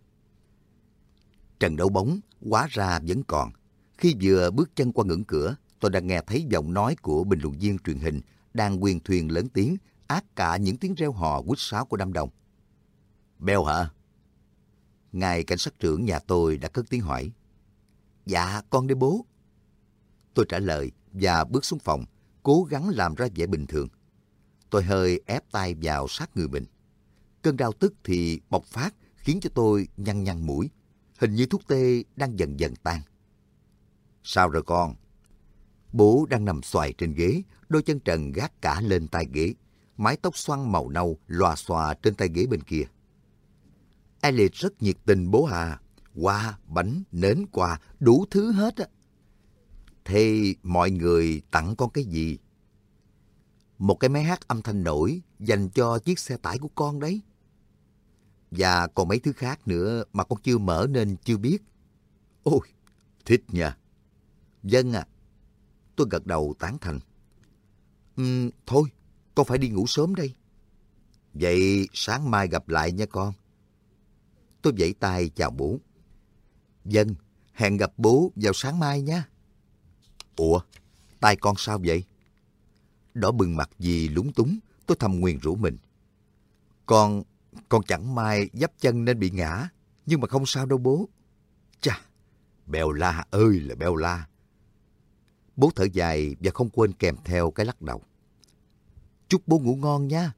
Trận đấu bóng hóa ra vẫn còn. Khi vừa bước chân qua ngưỡng cửa, tôi đã nghe thấy giọng nói của bình luận viên truyền hình đang huyền thuyền lớn tiếng, át cả những tiếng reo hò huýt sáo của đám đông. Bell hả? Ngài cảnh sát trưởng nhà tôi đã cất tiếng hỏi. Dạ, con đây bố. Tôi trả lời và bước xuống phòng, cố gắng làm ra vẻ bình thường. Tôi hơi ép tay vào sát người mình. Cơn đau tức thì bộc phát khiến cho tôi nhăn nhăn mũi. Hình như thuốc tê đang dần dần tan. Sao rồi con? Bố đang nằm xoài trên ghế, đôi chân trần gác cả lên tay ghế. Mái tóc xoăn màu nâu lòa xòa trên tay ghế bên kia. Elliot rất nhiệt tình bố à. Hoa, bánh, nến quà, đủ thứ hết á. Thế mọi người tặng con cái gì? Một cái máy hát âm thanh nổi dành cho chiếc xe tải của con đấy. Và còn mấy thứ khác nữa mà con chưa mở nên chưa biết. Ôi, thích nha. Vâng à. Tôi gật đầu tán thành. Ừm, thôi, con phải đi ngủ sớm đây. Vậy sáng mai gặp lại nha con. Tôi vẫy tay chào bố. Vâng, hẹn gặp bố vào sáng mai nha. Ủa, tay con sao vậy? Đỏ bừng mặt vì lúng túng, tôi thầm nguyền rủa mình. Con, con chẳng may dấp chân nên bị ngã, nhưng mà không sao đâu bố. Chà, Bella ơi là Bella. Bố thở dài và không quên kèm theo cái lắc đầu. Chúc bố ngủ ngon nha.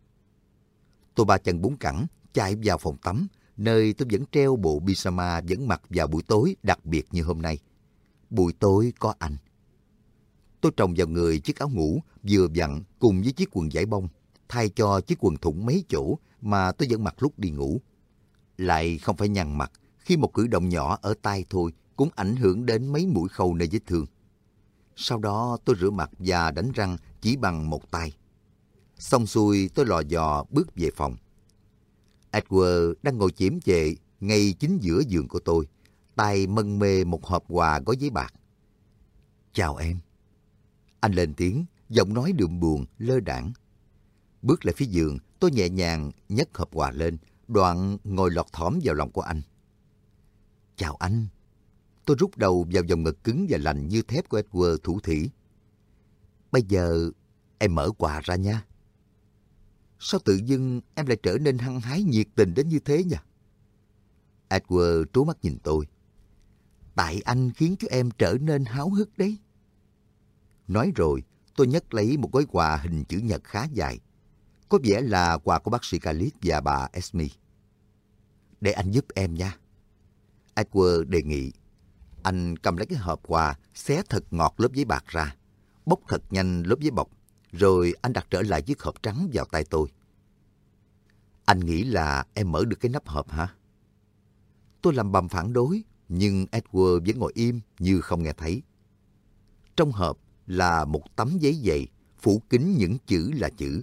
Tôi ba chân bốn cẳng chạy vào phòng tắm, nơi tôi vẫn treo bộ pyjama vẫn mặc vào buổi tối đặc biệt như hôm nay. Buổi tối có anh. Tôi trồng vào người chiếc áo ngủ vừa vặn cùng với chiếc quần vải bông, thay cho chiếc quần thụng mấy chỗ mà tôi vẫn mặc lúc đi ngủ. Lại không phải nhăn mặt khi một cử động nhỏ ở tay thôi cũng ảnh hưởng đến mấy mũi khâu nơi vết thương. Sau đó tôi rửa mặt và đánh răng chỉ bằng một tay. Xong xuôi tôi lò dò bước về phòng. Edward đang ngồi chiếm chệ ngay chính giữa giường của tôi, tay mân mê một hộp quà gói giấy bạc. Chào em. Anh lên tiếng, giọng nói đượm buồn, lơ đãng. Bước lại phía giường, tôi nhẹ nhàng nhấc hộp quà lên, đoạn ngồi lọt thỏm vào lòng của anh. Chào anh. Tôi rút đầu vào vòng ngực cứng và lạnh như thép của Edward thủ thỉ. Bây giờ em mở quà ra nha. Sao tự dưng em lại trở nên hăng hái nhiệt tình đến như thế nhỉ? Edward trố mắt nhìn tôi. Tại anh khiến cho em trở nên háo hức đấy. Nói rồi, tôi nhấc lấy một gói quà hình chữ nhật khá dài. Có vẻ là quà của bác sĩ Khalid và bà Esme. Để anh giúp em nha. Edward đề nghị. Anh cầm lấy cái hộp quà, xé thật ngọt lớp giấy bạc ra, bóc thật nhanh lớp giấy bọc, rồi anh đặt trở lại chiếc hộp trắng vào tay tôi. Anh nghĩ là em mở được cái nắp hộp hả? Tôi làm bầm phản đối, nhưng Edward vẫn ngồi im như không nghe thấy. Trong hộp là một tấm giấy dày, phủ kín những chữ là chữ.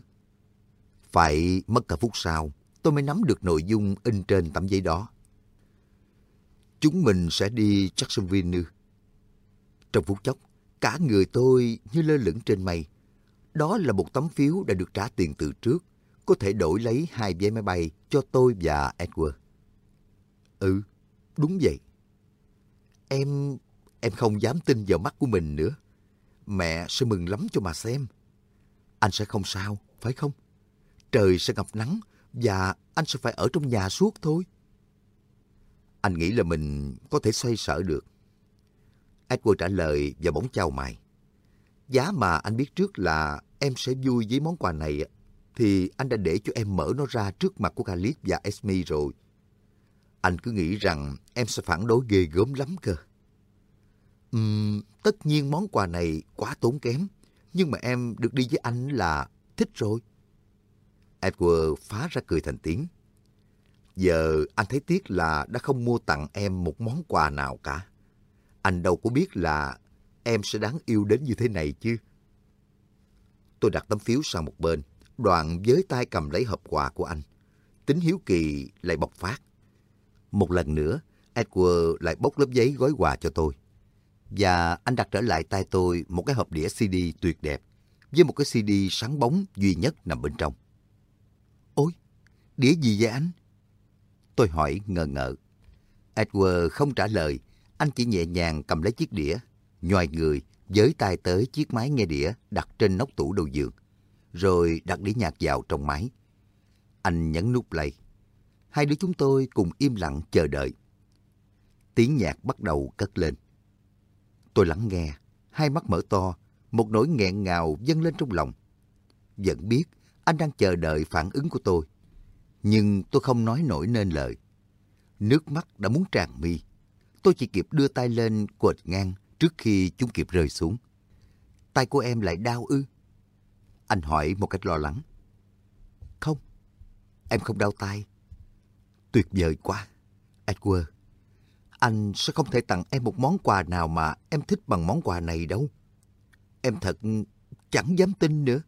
Phải mất cả phút sau, tôi mới nắm được nội dung in trên tấm giấy đó. Chúng mình sẽ đi Jacksonville. Trong phút chốc, cả người tôi như lơ lửng trên mây. Đó là một tấm phiếu đã được trả tiền từ trước, có thể đổi lấy hai vé máy bay cho tôi và Edward. Ừ, đúng vậy. Em, em không dám tin vào mắt của mình nữa. Mẹ sẽ mừng lắm cho mà xem. Anh sẽ không sao, phải không? Trời sẽ ngập nắng và anh sẽ phải ở trong nhà suốt thôi. Anh nghĩ là mình có thể xoay sở được. Edward trả lời và bỗng chau mày. Giá mà anh biết trước là em sẽ vui với món quà này, thì anh đã để cho em mở nó ra trước mặt của Khalid và Esme rồi. Anh cứ nghĩ rằng em sẽ phản đối ghê gớm lắm cơ. Uhm, tất nhiên món quà này quá tốn kém, nhưng mà em được đi với anh là thích rồi. Edward phá ra cười thành tiếng. Giờ anh thấy tiếc là đã không mua tặng em một món quà nào cả. Anh đâu có biết là em sẽ đáng yêu đến như thế này chứ. Tôi đặt tấm phiếu sang một bên, đoạn với tay cầm lấy hộp quà của anh. tính hiếu kỳ lại bộc phát. Một lần nữa, Edward lại bốc lớp giấy gói quà cho tôi. Và anh đặt trở lại tay tôi một cái hộp đĩa xê đê tuyệt đẹp, với một cái xê đê sáng bóng duy nhất nằm bên trong. Ôi, đĩa gì vậy anh? Tôi hỏi ngờ ngợ. Edward không trả lời, anh chỉ nhẹ nhàng cầm lấy chiếc đĩa, nhoài người, với tay tới chiếc máy nghe đĩa đặt trên nóc tủ đầu giường, rồi đặt đĩa nhạc vào trong máy. Anh nhấn nút play. Hai đứa chúng tôi cùng im lặng chờ đợi. Tiếng nhạc bắt đầu cất lên. Tôi lắng nghe, hai mắt mở to, một nỗi nghẹn ngào dâng lên trong lòng. Vẫn biết anh đang chờ đợi phản ứng của tôi, nhưng tôi không nói nổi nên lời. Nước mắt đã muốn tràn mi. Tôi chỉ kịp đưa tay lên quệt ngang trước khi chúng kịp rơi xuống. Tay của em lại đau ư? Anh hỏi một cách lo lắng. Không, em không đau tay. Tuyệt vời quá, Edward. Anh sẽ không thể tặng em một món quà nào mà em thích bằng món quà này đâu. Em thật chẳng dám tin nữa.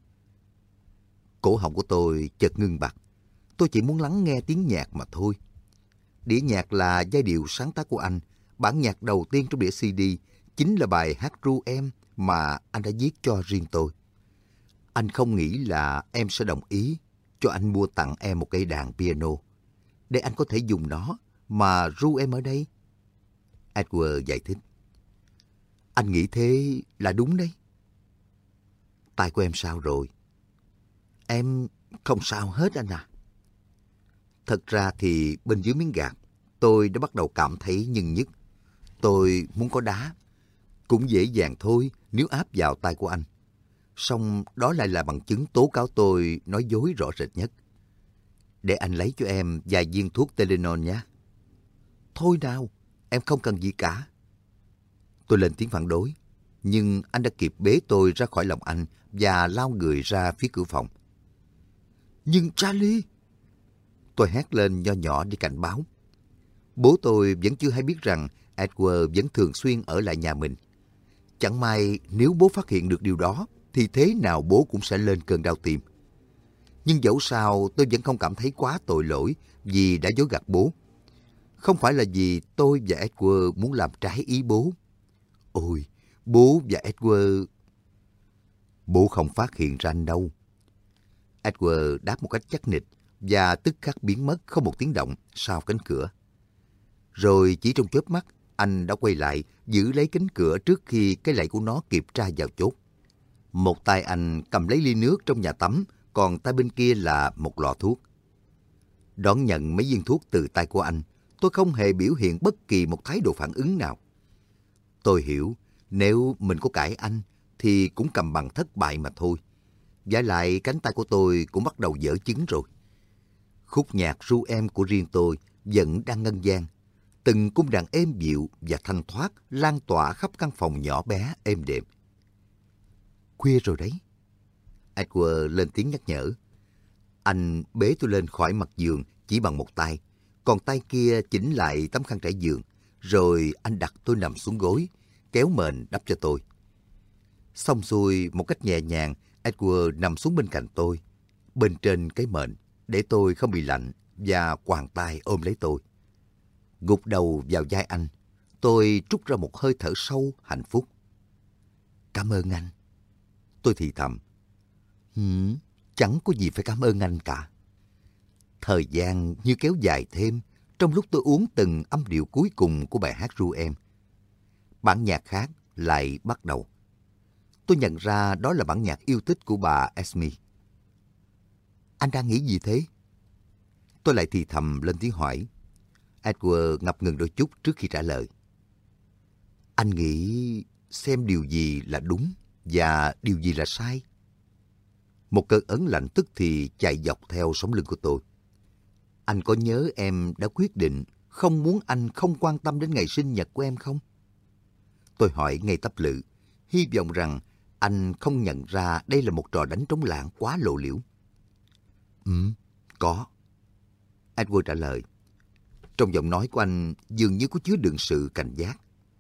Cổ họng của tôi chợt ngưng bặt. Tôi chỉ muốn lắng nghe tiếng nhạc mà thôi. Đĩa nhạc là giai điệu sáng tác của anh. Bản nhạc đầu tiên trong đĩa xê đê chính là bài hát Ru Em mà anh đã viết cho riêng tôi. Anh không nghĩ là em sẽ đồng ý cho anh mua tặng em một cây đàn piano, để anh có thể dùng nó mà ru em ở đây. Edward giải thích. Anh nghĩ thế là đúng đấy. Tai của em sao rồi? Em không sao hết anh à. Thật ra thì bên dưới miếng gạc, tôi đã bắt đầu cảm thấy nhức nhức. Tôi muốn có đá. Cũng dễ dàng thôi nếu áp vào tay của anh. Song đó lại là bằng chứng tố cáo tôi nói dối rõ rệt nhất. Để anh lấy cho em vài viên thuốc Tylenol nhé. Thôi nào, em không cần gì cả. Tôi lên tiếng phản đối, nhưng anh đã kịp bế tôi ra khỏi lòng anh và lao người ra phía cửa phòng. Nhưng Charlie! Tôi hét lên nho nhỏ để cảnh báo. Bố tôi vẫn chưa hay biết rằng Edward vẫn thường xuyên ở lại nhà mình. Chẳng may nếu bố phát hiện được điều đó, thì thế nào bố cũng sẽ lên cơn đau tim. Nhưng dẫu sao tôi vẫn không cảm thấy quá tội lỗi vì đã dối gạt bố. Không phải là vì tôi và Edward muốn làm trái ý bố. Ôi, bố và Edward... Bố không phát hiện ra anh đâu. Edward đáp một cách chắc nịch và tức khắc biến mất không một tiếng động sau cánh cửa. Rồi chỉ trong chớp mắt, anh đã quay lại giữ lấy cánh cửa trước khi cái lẫy của nó kịp tra vào chốt. Một tay anh cầm lấy ly nước trong nhà tắm, còn tay bên kia là một lọ thuốc. Đón nhận mấy viên thuốc từ tay của anh, tôi không hề biểu hiện bất kỳ một thái độ phản ứng nào. Tôi hiểu, nếu mình có cãi anh, thì cũng cầm bằng thất bại mà thôi. Vả lại cánh tay của tôi cũng bắt đầu dở chứng rồi. Khúc nhạc ru em của riêng tôi vẫn đang ngân vang. Từng cung đàn êm dịu và thanh thoát lan tỏa khắp căn phòng nhỏ bé êm đềm. Khuya rồi đấy. Edward lên tiếng nhắc nhở. Anh bế tôi lên khỏi mặt giường chỉ bằng một tay, còn tay kia chỉnh lại tấm khăn trải giường, rồi anh đặt tôi nằm xuống gối, kéo mền đắp cho tôi. Xong xuôi một cách nhẹ nhàng, Edward nằm xuống bên cạnh tôi, bên trên cái mền, để tôi không bị lạnh, và quàng tay ôm lấy tôi. Gục đầu vào vai anh, tôi trút ra một hơi thở sâu hạnh phúc. Cảm ơn anh. Tôi thì thầm. Hừm, chẳng có gì phải cảm ơn anh cả. Thời gian như kéo dài thêm trong lúc tôi uống từng âm điệu cuối cùng của bài hát Ru Em. Bản nhạc khác lại bắt đầu. Tôi nhận ra đó là bản nhạc yêu thích của bà Esme. Anh đang nghĩ gì thế? Tôi lại thì thầm lên tiếng hỏi. Edward ngập ngừng đôi chút trước khi trả lời. Anh nghĩ xem điều gì là đúng và điều gì là sai. Một cơn ớn lạnh tức thì chạy dọc theo sống lưng của tôi. Anh có nhớ em đã quyết định không muốn anh không quan tâm đến ngày sinh nhật của em không? Tôi hỏi ngay tấp lự, hy vọng rằng anh không nhận ra đây là một trò đánh trống lảng quá lộ liễu. Ừ, có. Edward trả lời. Trong giọng nói của anh dường như có chứa đựng sự cảnh giác.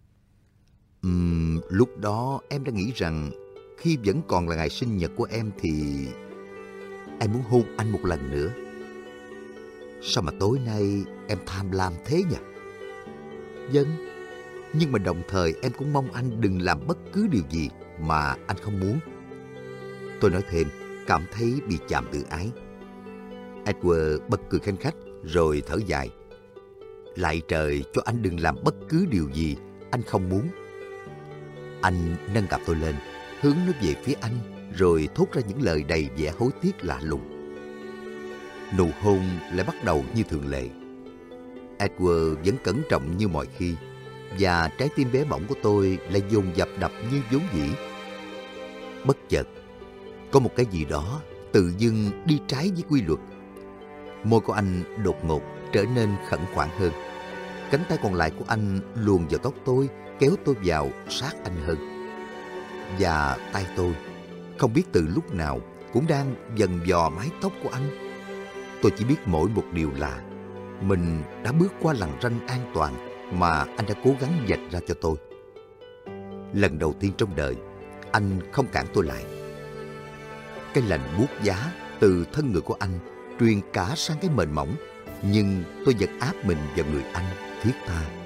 Uhm, lúc đó em đã nghĩ rằng khi vẫn còn là ngày sinh nhật của em thì em muốn hôn anh một lần nữa. sao mà tối nay em tham lam thế nhỉ? Vâng, nhưng mà đồng thời em cũng mong anh đừng làm bất cứ điều gì mà anh không muốn. Tôi nói thêm, cảm thấy bị chạm tự ái. Edward bật cười khanh khách rồi thở dài. Lạy trời cho anh đừng làm bất cứ điều gì anh không muốn. Anh nâng cặp tôi lên, hướng nó về phía anh, rồi thốt ra những lời đầy vẻ hối tiếc lạ lùng. Nụ hôn lại bắt đầu như thường lệ. Edward vẫn cẩn trọng như mọi khi, và trái tim bé bỏng của tôi lại dồn dập đập như vốn dĩ. Bất chợt, có một cái gì đó tự dưng đi trái với quy luật. Môi của anh đột ngột trở nên khẩn khoản hơn. Cánh tay còn lại của anh luồn vào tóc tôi, kéo tôi vào sát anh hơn. Và tay tôi, không biết từ lúc nào, cũng đang dần dò mái tóc của anh. Tôi chỉ biết mỗi một điều là mình đã bước qua lằn ranh an toàn mà anh đã cố gắng vạch ra cho tôi. Lần đầu tiên trong đời, anh không cản tôi lại. Cái lạnh buốt giá từ thân người của anh truyền cả sang cái mền mỏng, nhưng tôi vẫn áp mình vào người anh thiết tha.